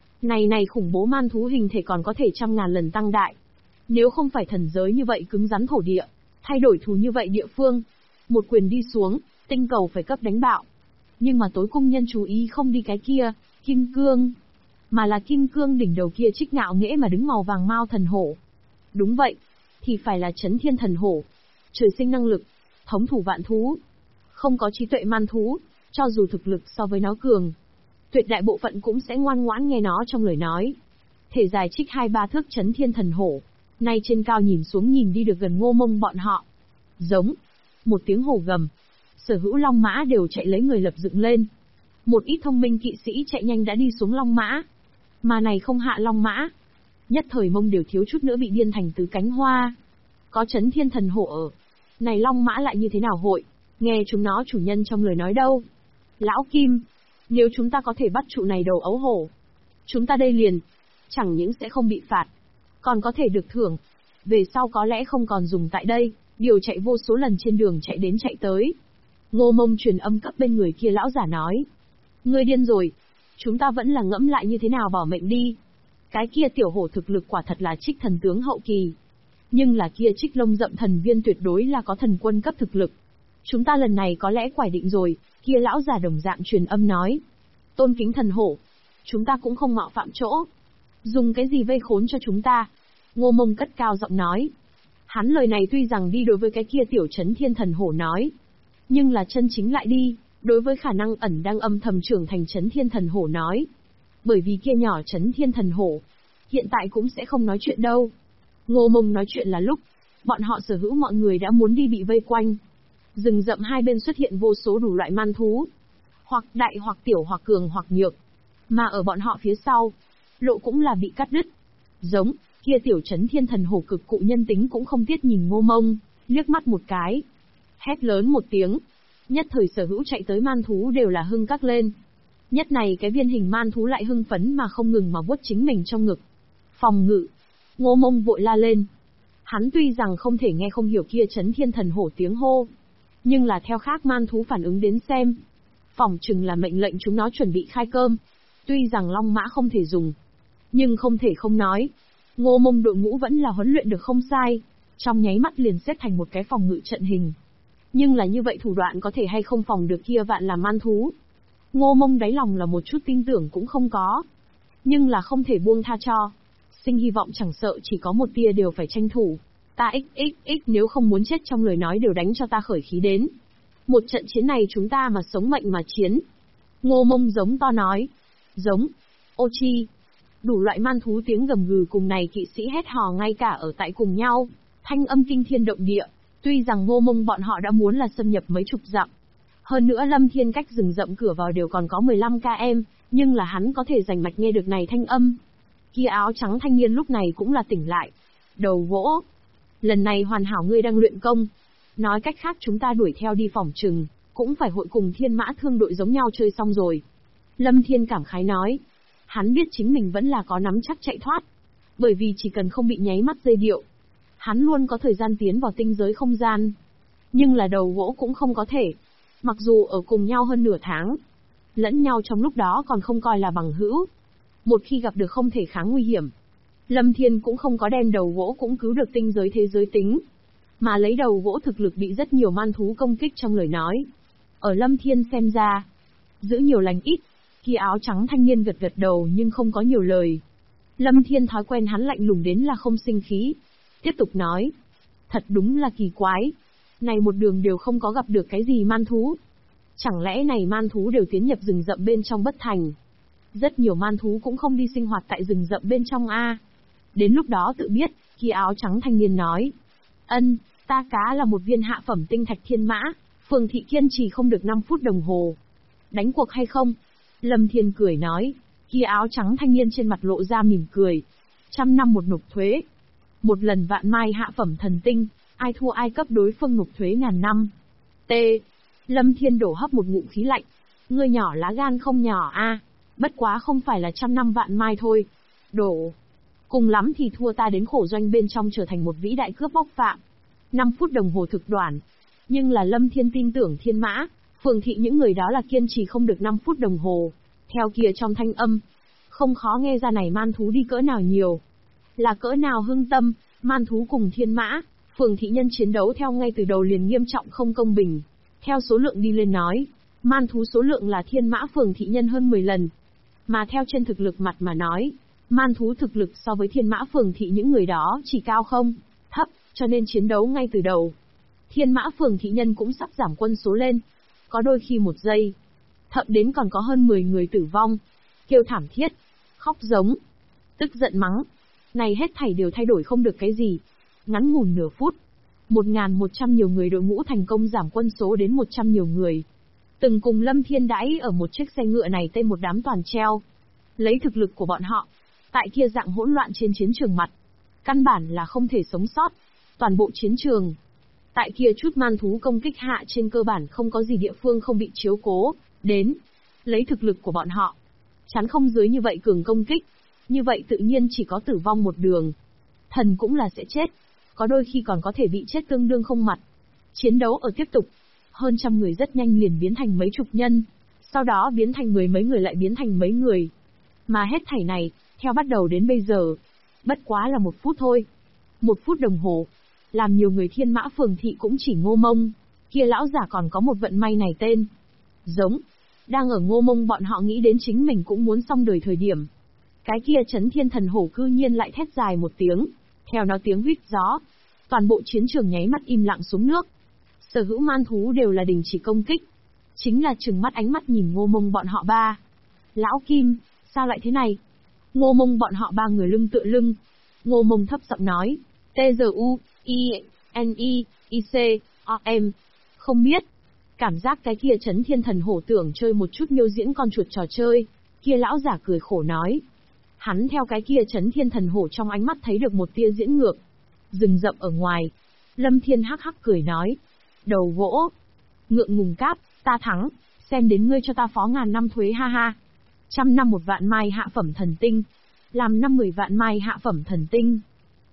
này khủng bố man thú hình thể còn có thể trăm ngàn lần tăng đại. Nếu không phải thần giới như vậy cứng rắn thổ địa, thay đổi thú như vậy địa phương, một quyền đi xuống, tinh cầu phải cấp đánh bạo. Nhưng mà tối cung nhân chú ý không đi cái kia, kim cương, mà là kim cương đỉnh đầu kia trích ngạo nghễ mà đứng màu vàng mao thần hổ. Đúng vậy, thì phải là chấn thiên thần hổ. Trời sinh năng lực, thống thủ vạn thú. Không có trí tuệ man thú, cho dù thực lực so với nó cường, tuyệt đại bộ phận cũng sẽ ngoan ngoãn nghe nó trong lời nói. Thể dài trích 2-3 thước chấn thiên thần hổ, nay trên cao nhìn xuống nhìn đi được gần Ngô Mông bọn họ. Giống. Một tiếng hổ gầm. Sở hữu long mã đều chạy lấy người lập dựng lên. Một ít thông minh kỵ sĩ chạy nhanh đã đi xuống long mã. Mà này không hạ long mã. Nhất thời Mông đều thiếu chút nữa bị điên thành tứ cánh hoa. Có chấn thiên thần hổ ở. Này long mã lại như thế nào hội? Nghe chúng nó chủ nhân trong lời nói đâu. Lão Kim, nếu chúng ta có thể bắt trụ này đầu ấu hổ, chúng ta đây liền, chẳng những sẽ không bị phạt, còn có thể được thưởng. Về sau có lẽ không còn dùng tại đây, điều chạy vô số lần trên đường chạy đến chạy tới. Ngô Mông truyền âm cấp bên người kia lão giả nói. Ngươi điên rồi, chúng ta vẫn là ngẫm lại như thế nào bảo mệnh đi. Cái kia tiểu hổ thực lực quả thật là trích thần tướng hậu kỳ. Nhưng là kia trích lông rậm thần viên tuyệt đối là có thần quân cấp thực lực. Chúng ta lần này có lẽ quải định rồi, kia lão giả đồng dạng truyền âm nói. Tôn kính thần hổ, chúng ta cũng không mạo phạm chỗ. Dùng cái gì vây khốn cho chúng ta? Ngô Mông cất cao giọng nói. Hắn lời này tuy rằng đi đối với cái kia tiểu chấn thiên thần hổ nói, nhưng là chân chính lại đi, đối với khả năng ẩn đang âm thầm trưởng thành chấn thiên thần hổ nói. Bởi vì kia nhỏ chấn thiên thần hổ, hiện tại cũng sẽ không nói chuyện đâu. Ngô Mông nói chuyện là lúc, bọn họ sở hữu mọi người đã muốn đi bị vây quanh. Rừng rậm hai bên xuất hiện vô số đủ loại man thú. Hoặc đại hoặc tiểu hoặc cường hoặc nhược. Mà ở bọn họ phía sau, lộ cũng là bị cắt đứt. Giống, kia tiểu chấn thiên thần hổ cực cụ nhân tính cũng không tiếc nhìn Ngô Mông, liếc mắt một cái. Hét lớn một tiếng. Nhất thời sở hữu chạy tới man thú đều là hưng cắc lên. Nhất này cái viên hình man thú lại hưng phấn mà không ngừng mà vuốt chính mình trong ngực. Phòng ngự. Ngô Mông vội la lên. Hắn tuy rằng không thể nghe không hiểu kia Chấn Thiên Thần Hổ tiếng hô, nhưng là theo khác man thú phản ứng đến xem, phỏng chừng là mệnh lệnh chúng nó chuẩn bị khai cơm. Tuy rằng long mã không thể dùng, nhưng không thể không nói, Ngô Mông đội ngũ vẫn là huấn luyện được không sai, trong nháy mắt liền xếp thành một cái phòng ngự trận hình. Nhưng là như vậy thủ đoạn có thể hay không phòng được kia vạn là man thú. Ngô Mông đáy lòng là một chút tin tưởng cũng không có, nhưng là không thể buông tha cho. Sinh hy vọng chẳng sợ chỉ có một tia đều phải tranh thủ. Ta xxx nếu không muốn chết trong lời nói đều đánh cho ta khởi khí đến. Một trận chiến này chúng ta mà sống mệnh mà chiến. Ngô Mông giống to nói. Giống. Ô chi. Đủ loại man thú tiếng gầm gừ cùng này kỵ sĩ hét hò ngay cả ở tại cùng nhau. Thanh âm kinh thiên động địa. Tuy rằng Ngô Mông bọn họ đã muốn là xâm nhập mấy chục dặm. Hơn nữa Lâm Thiên cách rừng rậm cửa vào đều còn có 15 km, nhưng là hắn có thể rành mạch nghe được này thanh âm. Kia áo trắng thanh niên lúc này cũng là tỉnh lại. Đầu vỗ. Lần này hoàn hảo ngươi đang luyện công. Nói cách khác chúng ta đuổi theo đi phỏng trừng, cũng phải hội cùng Thiên Mã Thương đội giống nhau chơi xong rồi. Lâm Thiên cảm khái nói. Hắn biết chính mình vẫn là có nắm chắc chạy thoát. Bởi vì chỉ cần không bị nháy mắt dây điệu, hắn luôn có thời gian tiến vào tinh giới không gian. Nhưng là đầu gỗ cũng không có thể. Mặc dù ở cùng nhau hơn nửa tháng, lẫn nhau trong lúc đó còn không coi là bằng hữu. Một khi gặp được không thể kháng nguy hiểm, Lâm Thiên cũng không có đem đầu gỗ cũng cứu được tinh giới thế giới tính, mà lấy đầu gỗ thực lực bị rất nhiều man thú công kích trong lời nói. Ở Lâm Thiên xem ra, giữ nhiều lành ít, kia áo trắng thanh niên gật gật đầu nhưng không có nhiều lời. Lâm Thiên thói quen hắn lạnh lùng đến là không sinh khí. Tiếp tục nói, thật đúng là kỳ quái. Này một đường đều không có gặp được cái gì man thú. Chẳng lẽ này man thú đều tiến nhập rừng rậm bên trong bất thành? Rất nhiều man thú cũng không đi sinh hoạt tại rừng rậm bên trong a. Đến lúc đó tự biết, kia áo trắng thanh niên nói. Ân, ta cá là một viên hạ phẩm tinh thạch thiên mã, Phường thị kiên trì không được 5 phút đồng hồ. Đánh cuộc hay không? Lâm Thiên cười nói. Kia áo trắng thanh niên trên mặt lộ ra mỉm cười. 100 năm một nộp thuế. Một lần vạn mai hạ phẩm thần tinh, ai thua ai cấp đối phương nộp thuế 1000 năm. T. Lâm Thiên đổ hấp một ngụm khí lạnh. Ngươi nhỏ lá gan không nhỏ a, bất quá không phải là 100 năm vạn mai thôi. Đổ. Cùng lắm thì thua ta đến khổ doanh bên trong trở thành một vĩ đại cướp bóc phạm. 5 phút đồng hồ thực đoản. Nhưng là Lâm Thiên tin tưởng Thiên Mã, Phường thị những người đó là kiên trì không được 5 phút đồng hồ. Theo kia trong thanh âm, không khó nghe ra này man thú đi cỡ nào nhiều. Là cỡ nào hưng tâm, man thú cùng Thiên Mã, Phường thị nhân chiến đấu theo ngay từ đầu liền nghiêm trọng không công bình. Theo số lượng đi lên nói, man thú số lượng là Thiên Mã Phường thị nhân hơn 10 lần. Mà theo trên thực lực mặt mà nói, man thú thực lực so với Thiên Mã Phường thị những người đó chỉ cao không, thấp, cho nên chiến đấu ngay từ đầu. Thiên Mã Phường thị nhân cũng sắp giảm quân số lên. Có đôi khi một giây, thậm đến còn có hơn 10 người tử vong. Kêu thảm thiết, khóc giống, tức giận mắng. Này hết thảy đều thay đổi không được cái gì. Ngắn ngủn nửa phút, 1100 nhiều người đội ngũ thành công giảm quân số đến 100 nhiều người. Từng cùng Lâm Thiên đãi ở một chiếc xe ngựa này tên một đám toàn treo. Lấy thực lực của bọn họ, tại kia dạng hỗn loạn trên chiến trường mặt, căn bản là không thể sống sót. Toàn bộ chiến trường, tại kia chút man thú công kích hạ trên cơ bản không có gì địa phương không bị chiếu cố đến. Lấy thực lực của bọn họ, chắn không dưới như vậy cường công kích. Như vậy tự nhiên chỉ có tử vong một đường. Thần cũng là sẽ chết, có đôi khi còn có thể bị chết tương đương không mặt. Chiến đấu ở tiếp tục, hơn trăm người rất nhanh liền biến thành mấy chục nhân, sau đó biến thành mười mấy người lại biến thành mấy người. Mà hết thảy này, theo bắt đầu đến bây giờ, bất quá là 1 phút thôi. 1 phút đồng hồ, làm nhiều người Thiên Mã Phường thị cũng chỉ Ngô Mông, kia lão giả còn có một vận may này tên. Giống, đang ở Ngô Mông bọn họ nghĩ đến chính mình cũng muốn xong đời thời điểm. Cái kia Chấn Thiên Thần Hổ cư nhiên lại thét dài một tiếng, theo nó tiếng huýt gió. Toàn bộ chiến trường nháy mắt im lặng xuống nước. Sở hữu man thú đều là đình chỉ công kích. Chính là trừng mắt ánh mắt nhìn Ngô Mông bọn họ ba. Lão Kim, sao lại thế này? Ngô Mông bọn họ ba người lưng tựa lưng. Ngô Mông thấp giọng nói, T-Z-U-I-N-I-C-O-M. Không biết. Cảm giác cái kia Chấn Thiên Thần Hổ tưởng chơi một chút miêu diễn con chuột trò chơi. Kia lão giả cười khổ nói. Hắn theo cái kia Chấn Thiên Thần Hổ trong ánh mắt thấy được một tia diễn ngược. Rừng rậm ở ngoài. Lâm Thiên hắc hắc cười nói. Đầu gỗ. Ngượng ngùng cáp, ta thắng. Xem đến ngươi cho ta phó 1000 năm thuế ha ha. 100 năm một vạn mai hạ phẩm thần tinh. Làm 50 vạn mai hạ phẩm thần tinh.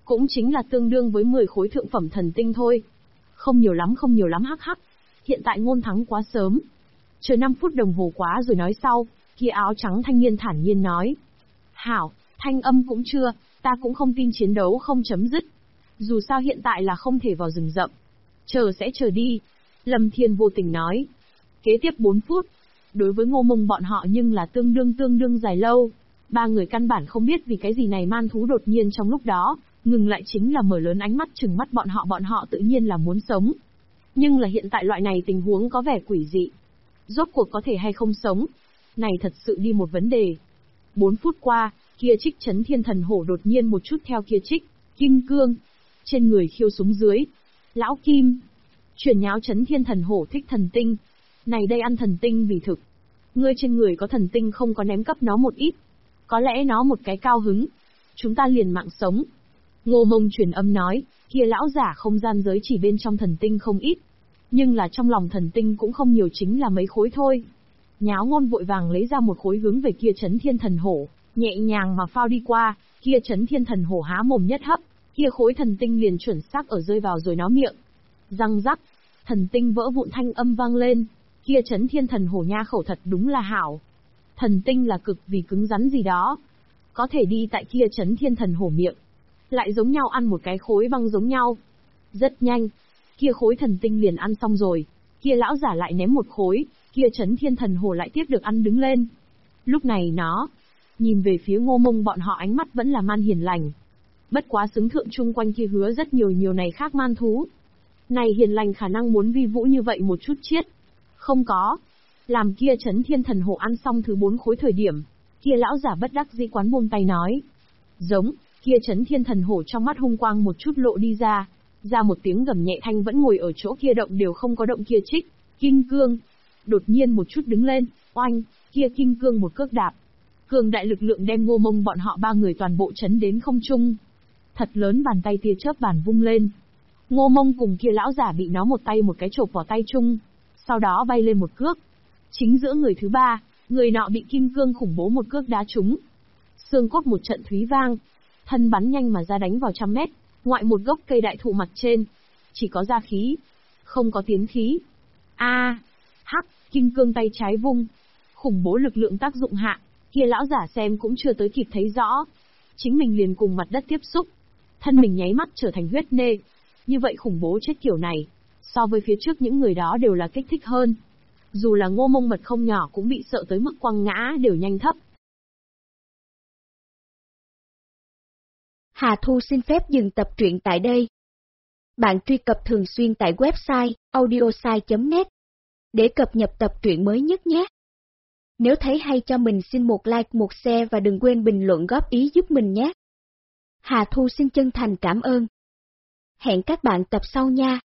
Cũng chính là tương đương với 10 khối thượng phẩm thần tinh thôi. Không nhiều lắm hắc hắc. Hiện tại Ngôn thắng quá sớm. Chờ 5 phút đồng hồ quá rồi nói sau, kia áo trắng thanh niên thản nhiên nói. Hảo, thanh âm cũng chưa, ta cũng không tin chiến đấu không chấm dứt. Dù sao hiện tại là không thể vào rừng rậm. Chờ sẽ chờ đi. Lâm Thiên vô tình nói. Kế tiếp 4 phút. Đối với Ngô Mông bọn họ nhưng là tương đương dài lâu. Ba người căn bản không biết vì cái gì này man thú đột nhiên trong lúc đó, ngừng lại chính là mở lớn ánh mắt trừng mắt bọn họ tự nhiên là muốn sống. Nhưng là hiện tại loại này tình huống có vẻ quỷ dị. Rốt cuộc có thể hay không sống? Này thật sự đi một vấn đề. 4 phút qua, kia Trích Chấn Thiên Thần Hổ đột nhiên một chút theo kia Trích, Kim Cương. Trên người khiêu xuống dưới. Lão Kim. Chuyển nháo Chấn Thiên Thần Hổ thích thần tinh. Này đây ăn thần tinh vì thực. Ngươi trên người có thần tinh không có ném cấp nó một ít. Có lẽ nó một cái cao hứng. Chúng ta liền mạng sống. Ngô Mông truyền âm nói, kia lão giả không gian giới chỉ bên trong thần tinh không ít. Nhưng là trong lòng thần tinh cũng không nhiều chính là mấy khối thôi. Nháo Ngôn vội vàng lấy ra một khối hướng về kia Chấn Thiên Thần Hổ, nhẹ nhàng mà phao đi qua, kia Chấn Thiên Thần Hổ há mồm nhất hấp, kia khối thần tinh liền chuẩn xác ở rơi vào rồi nó miệng. Răng rắc, thần tinh vỡ vụn thanh âm vang lên, kia Chấn Thiên Thần Hổ nha khẩu thật đúng là hảo. Thần tinh là cực vì cứng rắn gì đó. Có thể đi tại kia Chấn Thiên Thần Hổ miệng. Lại giống nhau ăn một cái khối băng giống nhau. Rất nhanh, kia khối thần tinh liền ăn xong rồi, kia lão giả lại ném một khối, kia Chấn Thiên Thần Hổ lại tiếp được ăn đứng lên. Lúc này nó, nhìn về phía Ngô Mông bọn họ ánh mắt vẫn là man hiền lành. Bất quá xứng thượng chung quanh kia hứa rất nhiều này khác man thú. Này hiền lành khả năng muốn vi vũ như vậy một chút chiết. Không có. Làm kia Chấn Thiên Thần Hổ ăn xong thứ 4 khối thời điểm, kia lão giả bất đắc dĩ quán buông tay nói. Giống, kia Chấn Thiên Thần Hổ trong mắt hung quang một chút lộ đi ra một tiếng gầm nhẹ thanh vẫn ngồi ở chỗ kia động đều không có động kia Trích, Kim Cương. Đột nhiên một chút đứng lên, oanh, kia Kim Cương một cước đạp. Cường đại lực lượng đem Ngô Mông bọn họ ba người toàn bộ chấn đến không trung. Thật lớn bàn tay tia chớp bàn vung lên. Ngô Mông cùng kia lão giả bị nó một tay một cái chộp vào tay chung, sau đó bay lên một cước. Chính giữa người thứ ba, người nọ bị Kim Cương khủng bố một cước đá trúng. Xương cốt một trận thúy vang, thân bắn nhanh mà ra đánh vào 100 mét, ngoại một gốc cây đại thụ mặt trên. Chỉ có ra khí, không có tiến khí. Hắc, Kim Cương tay trái vung. Khủng bố lực lượng tác dụng hạ, kia lão giả xem cũng chưa tới kịp thấy rõ. Chính mình liền cùng mặt đất tiếp xúc. Thân mình nháy mắt trở thành huyết nê. Như vậy khủng bố chết kiểu này, so với phía trước những người đó đều là kích thích hơn. Dù là Ngô Mông mật không nhỏ cũng bị sợ tới mức quăng ngã đều nhanh thấp. Hà Thu xin phép dừng tập truyện tại đây. Bạn truy cập thường xuyên tại website audiosai.net để cập nhật tập truyện mới nhất nhé. Nếu thấy hay cho mình xin một like, một share và đừng quên bình luận góp ý giúp mình nhé. Hà Thu xin chân thành cảm ơn. Hẹn các bạn tập sau nha.